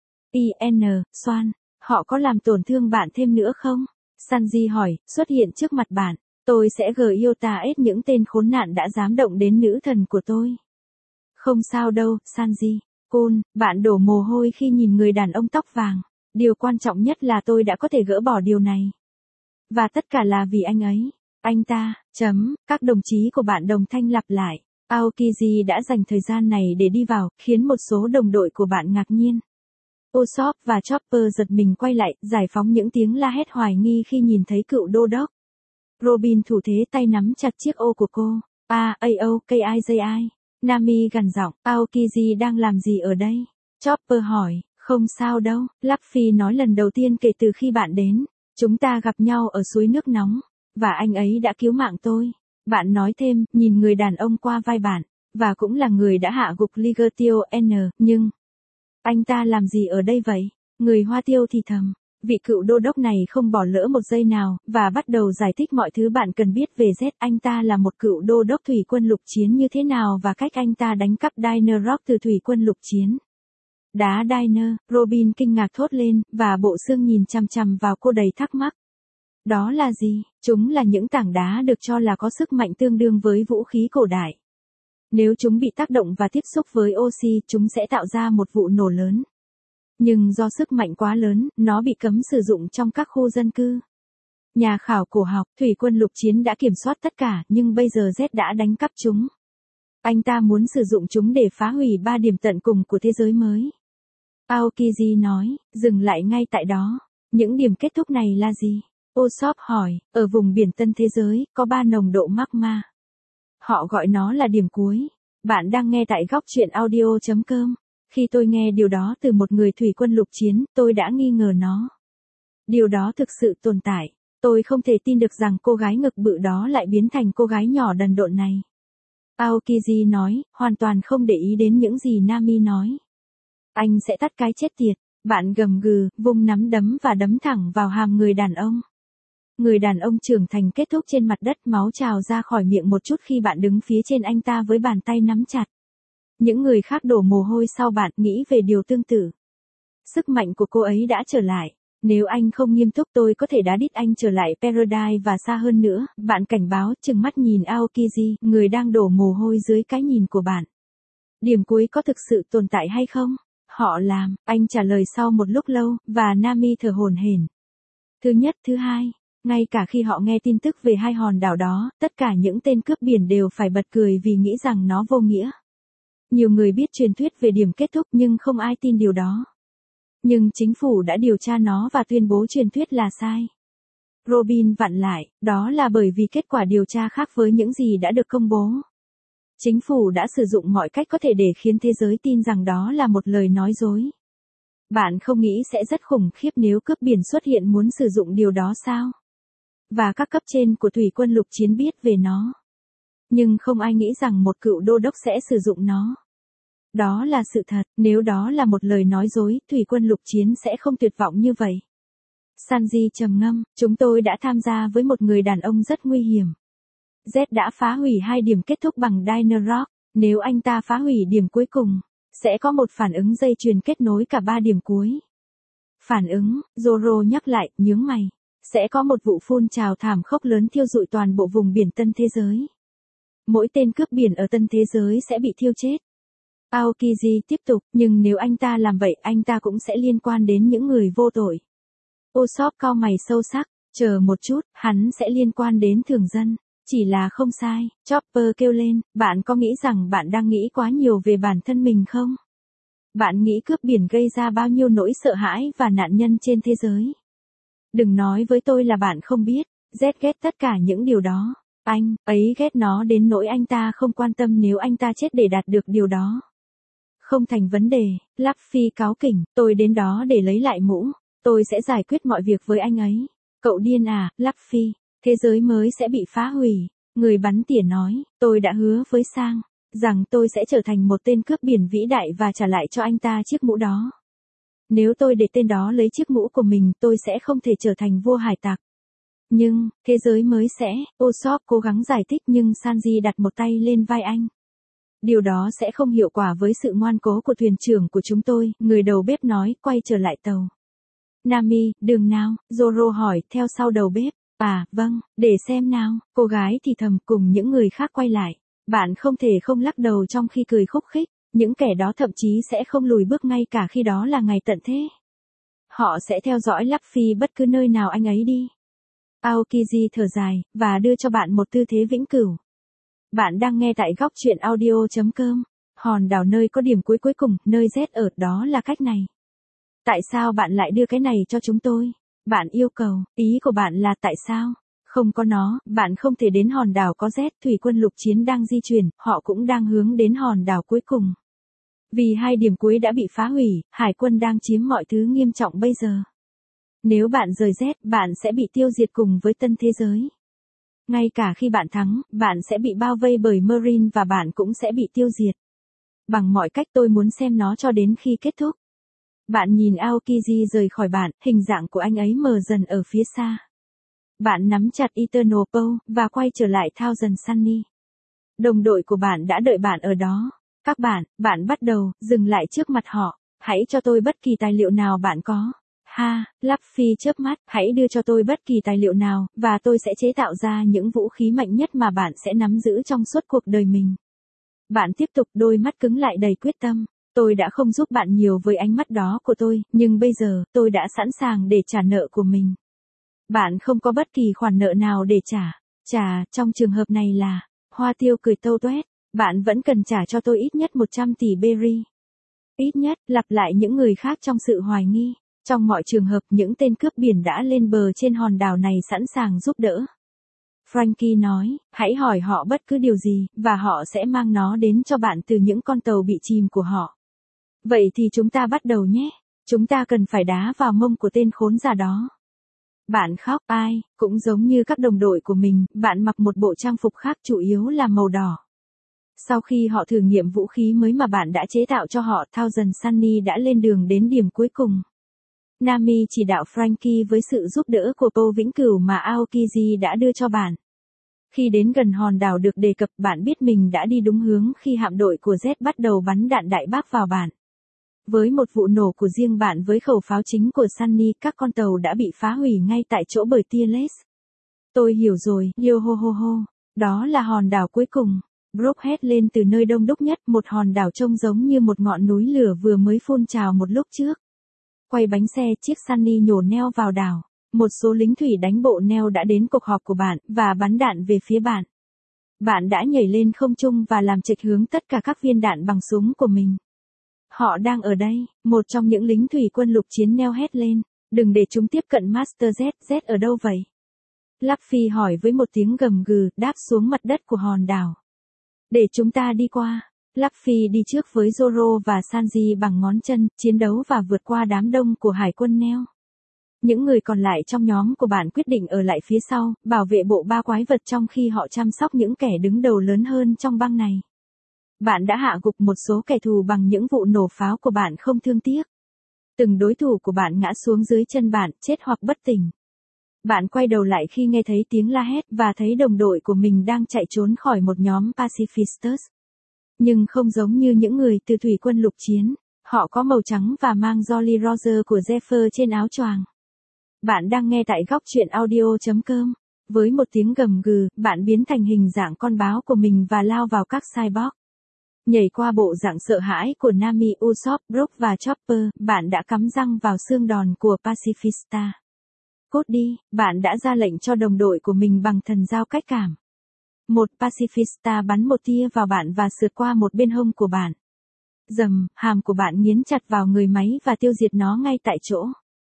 i en, Swan, họ có làm tổn thương bạn thêm nữa không? Sanji hỏi, xuất hiện trước mặt bạn. Tôi sẽ gờ yêu ta ết những tên khốn nạn đã dám động đến nữ thần của tôi. Không sao đâu, Sanji. Cool, bạn đổ mồ hôi khi nhìn người đàn ông tóc vàng. Điều quan trọng nhất là tôi đã có thể gỡ bỏ điều này. Và tất cả là vì anh ấy. Anh ta, chấm, các đồng chí của bạn đồng thanh lặp lại. Aokiji đã dành thời gian này để đi vào, khiến một số đồng đội của bạn ngạc nhiên. Usopp và Chopper giật mình quay lại, giải phóng những tiếng la hét hoài nghi khi nhìn thấy cựu đô đốc. Robin thủ thế tay nắm chặt chiếc ô của cô. A, A, O, K, I, J, I. Nami gằn giọng, Aokiji đang làm gì ở đây? Chopper hỏi, không sao đâu, Luffy nói lần đầu tiên kể từ khi bạn đến. Chúng ta gặp nhau ở suối nước nóng, và anh ấy đã cứu mạng tôi. Bạn nói thêm, nhìn người đàn ông qua vai bạn, và cũng là người đã hạ gục Ligertio N, nhưng... Anh ta làm gì ở đây vậy? Người Hoa Tiêu thì thầm. Vị cựu đô đốc này không bỏ lỡ một giây nào, và bắt đầu giải thích mọi thứ bạn cần biết về Z. Anh ta là một cựu đô đốc thủy quân lục chiến như thế nào và cách anh ta đánh cắp Diner Rock từ thủy quân lục chiến. Đá Diner, Robin kinh ngạc thốt lên, và bộ xương nhìn chằm chằm vào cô đầy thắc mắc. Đó là gì? Chúng là những tảng đá được cho là có sức mạnh tương đương với vũ khí cổ đại. Nếu chúng bị tác động và tiếp xúc với oxy, chúng sẽ tạo ra một vụ nổ lớn. Nhưng do sức mạnh quá lớn, nó bị cấm sử dụng trong các khu dân cư. Nhà khảo cổ học, thủy quân lục chiến đã kiểm soát tất cả, nhưng bây giờ Z đã đánh cắp chúng. Anh ta muốn sử dụng chúng để phá hủy ba điểm tận cùng của thế giới mới. Aokiji nói, dừng lại ngay tại đó. Những điểm kết thúc này là gì? Usopp hỏi, ở vùng biển tân thế giới, có ba nồng độ magma. Họ gọi nó là điểm cuối. Bạn đang nghe tại góc truyện audio chấm com. Khi tôi nghe điều đó từ một người thủy quân lục chiến, tôi đã nghi ngờ nó. Điều đó thực sự tồn tại. Tôi không thể tin được rằng cô gái ngực bự đó lại biến thành cô gái nhỏ đần độn này. Aokiji nói, hoàn toàn không để ý đến những gì Nami nói. Anh sẽ tắt cái chết tiệt. Bạn gầm gừ, vung nắm đấm và đấm thẳng vào hàm người đàn ông. Người đàn ông trưởng thành kết thúc trên mặt đất, máu trào ra khỏi miệng một chút khi bạn đứng phía trên anh ta với bàn tay nắm chặt. Những người khác đổ mồ hôi sau bạn, nghĩ về điều tương tự. Sức mạnh của cô ấy đã trở lại. Nếu anh không nghiêm túc tôi có thể đá đít anh trở lại Paradise và xa hơn nữa. Bạn cảnh báo, trừng mắt nhìn Aokiji, người đang đổ mồ hôi dưới cái nhìn của bạn. Điểm cuối có thực sự tồn tại hay không? Họ làm, anh trả lời sau một lúc lâu, và Nami thở hổn hển. Thứ nhất, thứ hai. Ngay cả khi họ nghe tin tức về hai hòn đảo đó, tất cả những tên cướp biển đều phải bật cười vì nghĩ rằng nó vô nghĩa. Nhiều người biết truyền thuyết về điểm kết thúc nhưng không ai tin điều đó. Nhưng chính phủ đã điều tra nó và tuyên bố truyền thuyết là sai. Robin vặn lại, đó là bởi vì kết quả điều tra khác với những gì đã được công bố. Chính phủ đã sử dụng mọi cách có thể để khiến thế giới tin rằng đó là một lời nói dối. Bạn không nghĩ sẽ rất khủng khiếp nếu cướp biển xuất hiện muốn sử dụng điều đó sao? Và các cấp trên của thủy quân lục chiến biết về nó. Nhưng không ai nghĩ rằng một cựu đô đốc sẽ sử dụng nó. Đó là sự thật, nếu đó là một lời nói dối, thủy quân lục chiến sẽ không tuyệt vọng như vậy. Sanji trầm ngâm, chúng tôi đã tham gia với một người đàn ông rất nguy hiểm. Z đã phá hủy hai điểm kết thúc bằng Diner Rock, nếu anh ta phá hủy điểm cuối cùng, sẽ có một phản ứng dây chuyền kết nối cả ba điểm cuối. Phản ứng, Zoro nhắc lại, nhướng mày. Sẽ có một vụ phun trào thảm khốc lớn thiêu rụi toàn bộ vùng biển Tân Thế Giới. Mỗi tên cướp biển ở Tân Thế Giới sẽ bị thiêu chết. Aokiji tiếp tục, nhưng nếu anh ta làm vậy, anh ta cũng sẽ liên quan đến những người vô tội. Usopp cau mày sâu sắc, chờ một chút, hắn sẽ liên quan đến thường dân. Chỉ là không sai, Chopper kêu lên, bạn có nghĩ rằng bạn đang nghĩ quá nhiều về bản thân mình không? Bạn nghĩ cướp biển gây ra bao nhiêu nỗi sợ hãi và nạn nhân trên thế giới? Đừng nói với tôi là bạn không biết, Z ghét tất cả những điều đó. Anh ấy ghét nó đến nỗi anh ta không quan tâm nếu anh ta chết để đạt được điều đó. Không thành vấn đề, Luffy cáu kỉnh, tôi đến đó để lấy lại mũ. Tôi sẽ giải quyết mọi việc với anh ấy. Cậu điên à, Luffy, thế giới mới sẽ bị phá hủy. Người bắn tỉa nói, tôi đã hứa với Sang, rằng tôi sẽ trở thành một tên cướp biển vĩ đại và trả lại cho anh ta chiếc mũ đó. Nếu tôi để tên đó lấy chiếc mũ của mình, tôi sẽ không thể trở thành vua hải tặc. Nhưng, thế giới mới sẽ, Usopp cố gắng giải thích nhưng Sanji đặt một tay lên vai anh. Điều đó sẽ không hiệu quả với sự ngoan cố của thuyền trưởng của chúng tôi, người đầu bếp nói, quay trở lại tàu. Nami, đường nào, Zoro hỏi, theo sau đầu bếp. À, vâng, để xem nào, cô gái thì thầm cùng những người khác quay lại. Bạn không thể không lắc đầu trong khi cười khúc khích, những kẻ đó thậm chí sẽ không lùi bước ngay cả khi đó là ngày tận thế. Họ sẽ theo dõi Luffy bất cứ nơi nào anh ấy đi. Aokiji thở dài, và đưa cho bạn một tư thế vĩnh cửu. Bạn đang nghe tại góc truyện audio chấm com. Hòn đảo nơi có điểm cuối cuối cùng, nơi Z ở, đó là cách này. Tại sao bạn lại đưa cái này cho chúng tôi? Bạn yêu cầu, ý của bạn là tại sao? Không có nó, bạn không thể đến hòn đảo có Z, thủy quân lục chiến đang di chuyển, họ cũng đang hướng đến hòn đảo cuối cùng. Vì hai điểm cuối đã bị phá hủy, hải quân đang chiếm mọi thứ nghiêm trọng bây giờ. Nếu bạn rời Z, bạn sẽ bị tiêu diệt cùng với tân thế giới. Ngay cả khi bạn thắng, bạn sẽ bị bao vây bởi Marine và bạn cũng sẽ bị tiêu diệt. Bằng mọi cách tôi muốn xem nó cho đến khi kết thúc. Bạn nhìn Aokiji rời khỏi bạn, hình dạng của anh ấy mờ dần ở phía xa. Bạn nắm chặt Eternal Pole, và quay trở lại Thousand Sunny. Đồng đội của bạn đã đợi bạn ở đó. Các bạn, bạn bắt đầu, dừng lại trước mặt họ. Hãy cho tôi bất kỳ tài liệu nào bạn có. Ha, Luffy chớp mắt, hãy đưa cho tôi bất kỳ tài liệu nào, và tôi sẽ chế tạo ra những vũ khí mạnh nhất mà bạn sẽ nắm giữ trong suốt cuộc đời mình. Bạn tiếp tục, đôi mắt cứng lại đầy quyết tâm. Tôi đã không giúp bạn nhiều với ánh mắt đó của tôi, nhưng bây giờ, tôi đã sẵn sàng để trả nợ của mình. Bạn không có bất kỳ khoản nợ nào để trả. Trả, trong trường hợp này là, Hoa Tiêu cười tâu tuét, bạn vẫn cần trả cho tôi ít nhất một trăm tỷ berry. Ít nhất, lặp lại những người khác trong sự hoài nghi. Trong mọi trường hợp, những tên cướp biển đã lên bờ trên hòn đảo này sẵn sàng giúp đỡ. Frankie nói, hãy hỏi họ bất cứ điều gì, và họ sẽ mang nó đến cho bạn từ những con tàu bị chìm của họ. Vậy thì chúng ta bắt đầu nhé. Chúng ta cần phải đá vào mông của tên khốn già đó. Bạn khóc, ai, cũng giống như các đồng đội của mình, bạn mặc một bộ trang phục khác chủ yếu là màu đỏ. Sau khi họ thử nghiệm vũ khí mới mà bạn đã chế tạo cho họ, Thousand Sunny đã lên đường đến điểm cuối cùng. Nami chỉ đạo Frankie với sự giúp đỡ của Poe vĩnh cửu mà Aokiji đã đưa cho bạn. Khi đến gần hòn đảo được đề cập, bạn biết mình đã đi đúng hướng khi hạm đội của Z bắt đầu bắn đạn đại bác vào bạn. Với một vụ nổ của riêng bạn với khẩu pháo chính của Sunny, các con tàu đã bị phá hủy ngay tại chỗ bởi tia laser. Tôi hiểu rồi, yo ho ho ho. Đó là hòn đảo cuối cùng. Brook hét lên từ nơi đông đúc nhất, một hòn đảo trông giống như một ngọn núi lửa vừa mới phun trào một lúc trước. Quay bánh xe, chiếc Sunny nhổ neo vào đảo. một số lính thủy đánh bộ neo đã đến cuộc họp của bạn, và bắn đạn về phía bạn. Bạn đã nhảy lên không trung và làm chệch hướng tất cả các viên đạn bằng súng của mình. Họ đang ở đây, một trong những lính thủy quân lục chiến neo hét lên. Đừng để chúng tiếp cận Master Z, Z ở đâu vậy? Luffy hỏi với một tiếng gầm gừ, đáp xuống mặt đất của hòn đảo. Để chúng ta đi qua. Luffy đi trước với Zoro và Sanji bằng ngón chân, chiến đấu và vượt qua đám đông của hải quân neo. Những người còn lại trong nhóm của bạn quyết định ở lại phía sau, bảo vệ bộ ba quái vật trong khi họ chăm sóc những kẻ đứng đầu lớn hơn trong băng này. Bạn đã hạ gục một số kẻ thù bằng những vụ nổ pháo của bạn không thương tiếc. Từng đối thủ của bạn ngã xuống dưới chân bạn, chết hoặc bất tỉnh. Bạn quay đầu lại khi nghe thấy tiếng la hét và thấy đồng đội của mình đang chạy trốn khỏi một nhóm pacifistas. Nhưng không giống như những người từ thủy quân lục chiến, họ có màu trắng và mang Jolly Roger của Zephyr trên áo choàng. Bạn đang nghe tại góc truyện audio chấm com. Với một tiếng gầm gừ, bạn biến thành hình dạng con báo của mình và lao vào các cyborg. Nhảy qua bộ dạng sợ hãi của Nami, Usopp, Brook và Chopper, bạn đã cắm răng vào xương đòn của Pacifista. Cốt đi, bạn đã ra lệnh cho đồng đội của mình bằng thần giao cách cảm. Một Pacifista bắn một tia vào bạn và sượt qua một bên hông của bạn. Dầm, hàm của bạn nghiến chặt vào người máy và tiêu diệt nó ngay tại chỗ.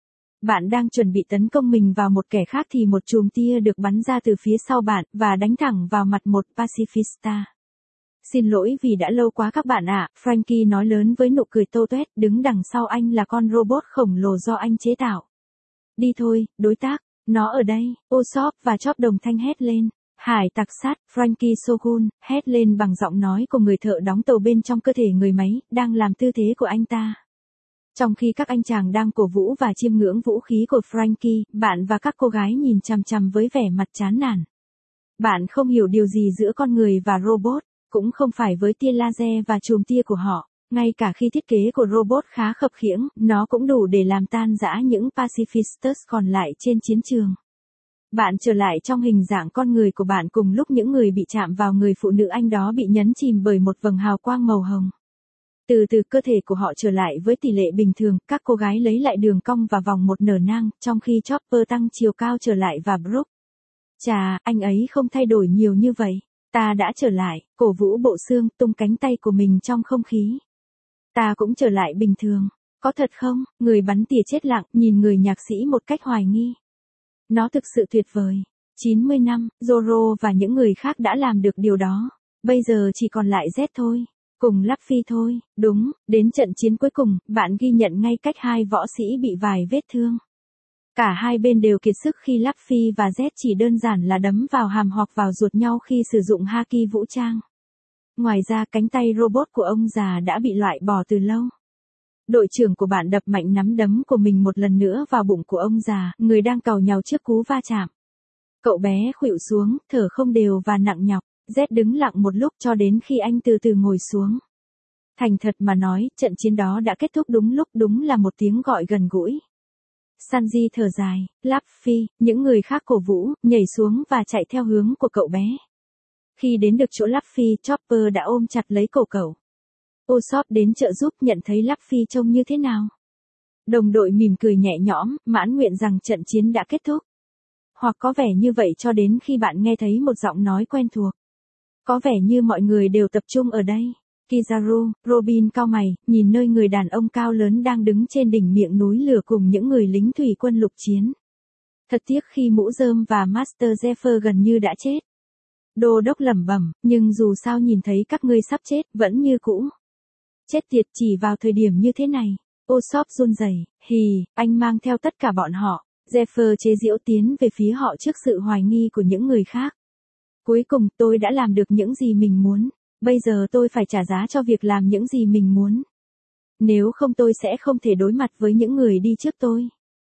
Bạn đang chuẩn bị tấn công mình vào một kẻ khác thì một chùm tia được bắn ra từ phía sau bạn và đánh thẳng vào mặt một Pacifista. Xin lỗi vì đã lâu quá các bạn ạ, à, Frankie nói lớn với nụ cười tô toét, đứng đằng sau anh là con robot khổng lồ do anh chế tạo. Đi thôi, đối tác, nó ở đây, Usopp và Chop đồng thanh hét lên. Hải tặc sát, Frankie Shogun, hét lên bằng giọng nói của người thợ đóng tàu bên trong cơ thể người máy, đang làm tư thế của anh ta. Trong khi các anh chàng đang cổ vũ và chiêm ngưỡng vũ khí của Frankie, bạn và các cô gái nhìn chằm chằm với vẻ mặt chán nản. Bạn không hiểu điều gì giữa con người và robot, cũng không phải với tia laser và chùm tia của họ. Ngay cả khi thiết kế của robot khá khập khiễng, nó cũng đủ để làm tan rã những pacifistas còn lại trên chiến trường. Bạn trở lại trong hình dạng con người của bạn cùng lúc những người bị chạm vào người phụ nữ anh đó bị nhấn chìm bởi một vầng hào quang màu hồng. Từ từ cơ thể của họ trở lại với tỷ lệ bình thường, các cô gái lấy lại đường cong và vòng một nở nang, trong khi Chopper tăng chiều cao trở lại và Brook. Chà, anh ấy không thay đổi nhiều như vậy. Ta đã trở lại, cổ vũ bộ xương, tung cánh tay của mình trong không khí. Ta cũng trở lại bình thường. Có thật không? Người bắn tỉa chết lặng, nhìn người nhạc sĩ một cách hoài nghi. Nó thực sự tuyệt vời. chín mươi năm, Zoro và những người khác đã làm được điều đó. Bây giờ chỉ còn lại Z thôi. Cùng Luffy thôi. Đúng, đến trận chiến cuối cùng, bạn ghi nhận ngay cách hai võ sĩ bị vài vết thương. Cả hai bên đều kiệt sức khi Luffy và Z chỉ đơn giản là đấm vào hàm hoặc vào ruột nhau khi sử dụng haki vũ trang. Ngoài ra cánh tay robot của ông già đã bị loại bỏ từ lâu. Đội trưởng của bạn đập mạnh nắm đấm của mình một lần nữa vào bụng của ông già, người đang càu nhàu trước cú va chạm. Cậu bé khuỵu xuống, thở không đều và nặng nhọc. Z đứng lặng một lúc cho đến khi anh từ từ ngồi xuống. Thành thật mà nói, trận chiến đó đã kết thúc đúng lúc, đúng là một tiếng gọi gần gũi. Sanji thở dài, Luffy, những người khác cổ vũ, nhảy xuống và chạy theo hướng của cậu bé. Khi đến được chỗ Luffy, Chopper đã ôm chặt lấy cổ cậu. Usopp đến trợ giúp, nhận thấy Luffy trông như thế nào. Đồng đội mỉm cười nhẹ nhõm, mãn nguyện rằng trận chiến đã kết thúc. Hoặc có vẻ như vậy cho đến khi bạn nghe thấy một giọng nói quen thuộc. Có vẻ như mọi người đều tập trung ở đây. Kizaru, Robin cau mày, nhìn nơi người đàn ông cao lớn đang đứng trên đỉnh miệng núi lửa cùng những người lính thủy quân lục chiến. Thật tiếc khi mũ rơm và Master Zephyr gần như đã chết. Đô đốc lẩm bẩm, nhưng dù sao nhìn thấy các ngươi sắp chết, vẫn như cũ. Chết tiệt, chỉ vào thời điểm như thế này. Usopp run rẩy, hì, anh mang theo tất cả bọn họ. Zephyr chế giễu tiến về phía họ trước sự hoài nghi của những người khác. Cuối cùng, tôi đã làm được những gì mình muốn. Bây giờ tôi phải trả giá cho việc làm những gì mình muốn. Nếu không tôi sẽ không thể đối mặt với những người đi trước tôi.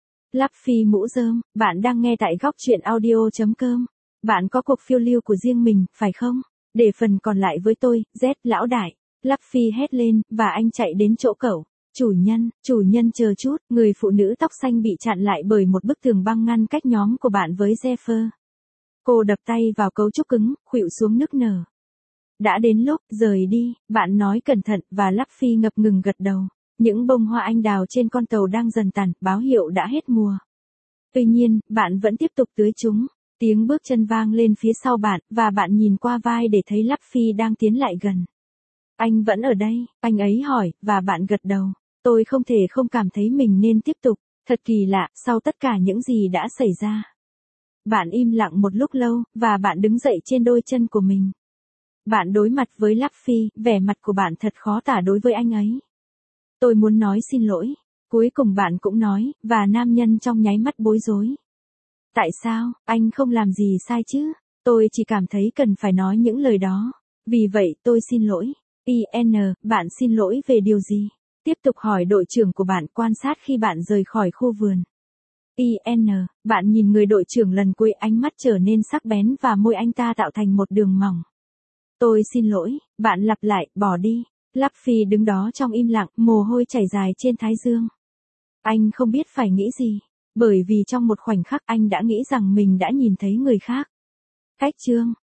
Luffy mũ rơm, bạn đang nghe tại góc truyện audio chấm com. Bạn có cuộc phiêu lưu của riêng mình, phải không? Để phần còn lại với tôi, Z lão đại. Luffy hét lên, và anh chạy đến chỗ cậu. Chủ nhân, chủ nhân chờ chút, người phụ nữ tóc xanh bị chặn lại bởi một bức tường băng ngăn cách nhóm của bạn với Zephyr. Cô đập tay vào cấu trúc cứng, khuỵu xuống nức nở. Đã đến lúc, rời đi, bạn nói cẩn thận, và Luffy ngập ngừng gật đầu. Những bông hoa anh đào trên con tàu đang dần tàn, báo hiệu đã hết mùa. Tuy nhiên, bạn vẫn tiếp tục tưới chúng. Tiếng bước chân vang lên phía sau bạn, và bạn nhìn qua vai để thấy Luffy đang tiến lại gần. Anh vẫn ở đây, anh ấy hỏi, và bạn gật đầu. Tôi không thể không cảm thấy mình nên tiếp tục. Thật kỳ lạ, sau tất cả những gì đã xảy ra. Bạn im lặng một lúc lâu, và bạn đứng dậy trên đôi chân của mình. Bạn đối mặt với Luffy, vẻ mặt của bạn thật khó tả đối với anh ấy. Tôi muốn nói xin lỗi. Cuối cùng bạn cũng nói, và nam nhân trong nháy mắt bối rối. Tại sao, anh không làm gì sai chứ? Tôi chỉ cảm thấy cần phải nói những lời đó. Vì vậy tôi xin lỗi. i en, bạn xin lỗi về điều gì? Tiếp tục hỏi đội trưởng của bạn quan sát khi bạn rời khỏi khu vườn. i en, bạn nhìn người đội trưởng lần cuối, ánh mắt trở nên sắc bén và môi anh ta tạo thành một đường mỏng. Tôi xin lỗi, bạn lặp lại, bỏ đi. Luffy đứng đó trong im lặng, mồ hôi chảy dài trên thái dương. Anh không biết phải nghĩ gì, bởi vì trong một khoảnh khắc anh đã nghĩ rằng mình đã nhìn thấy người khác. Cách chương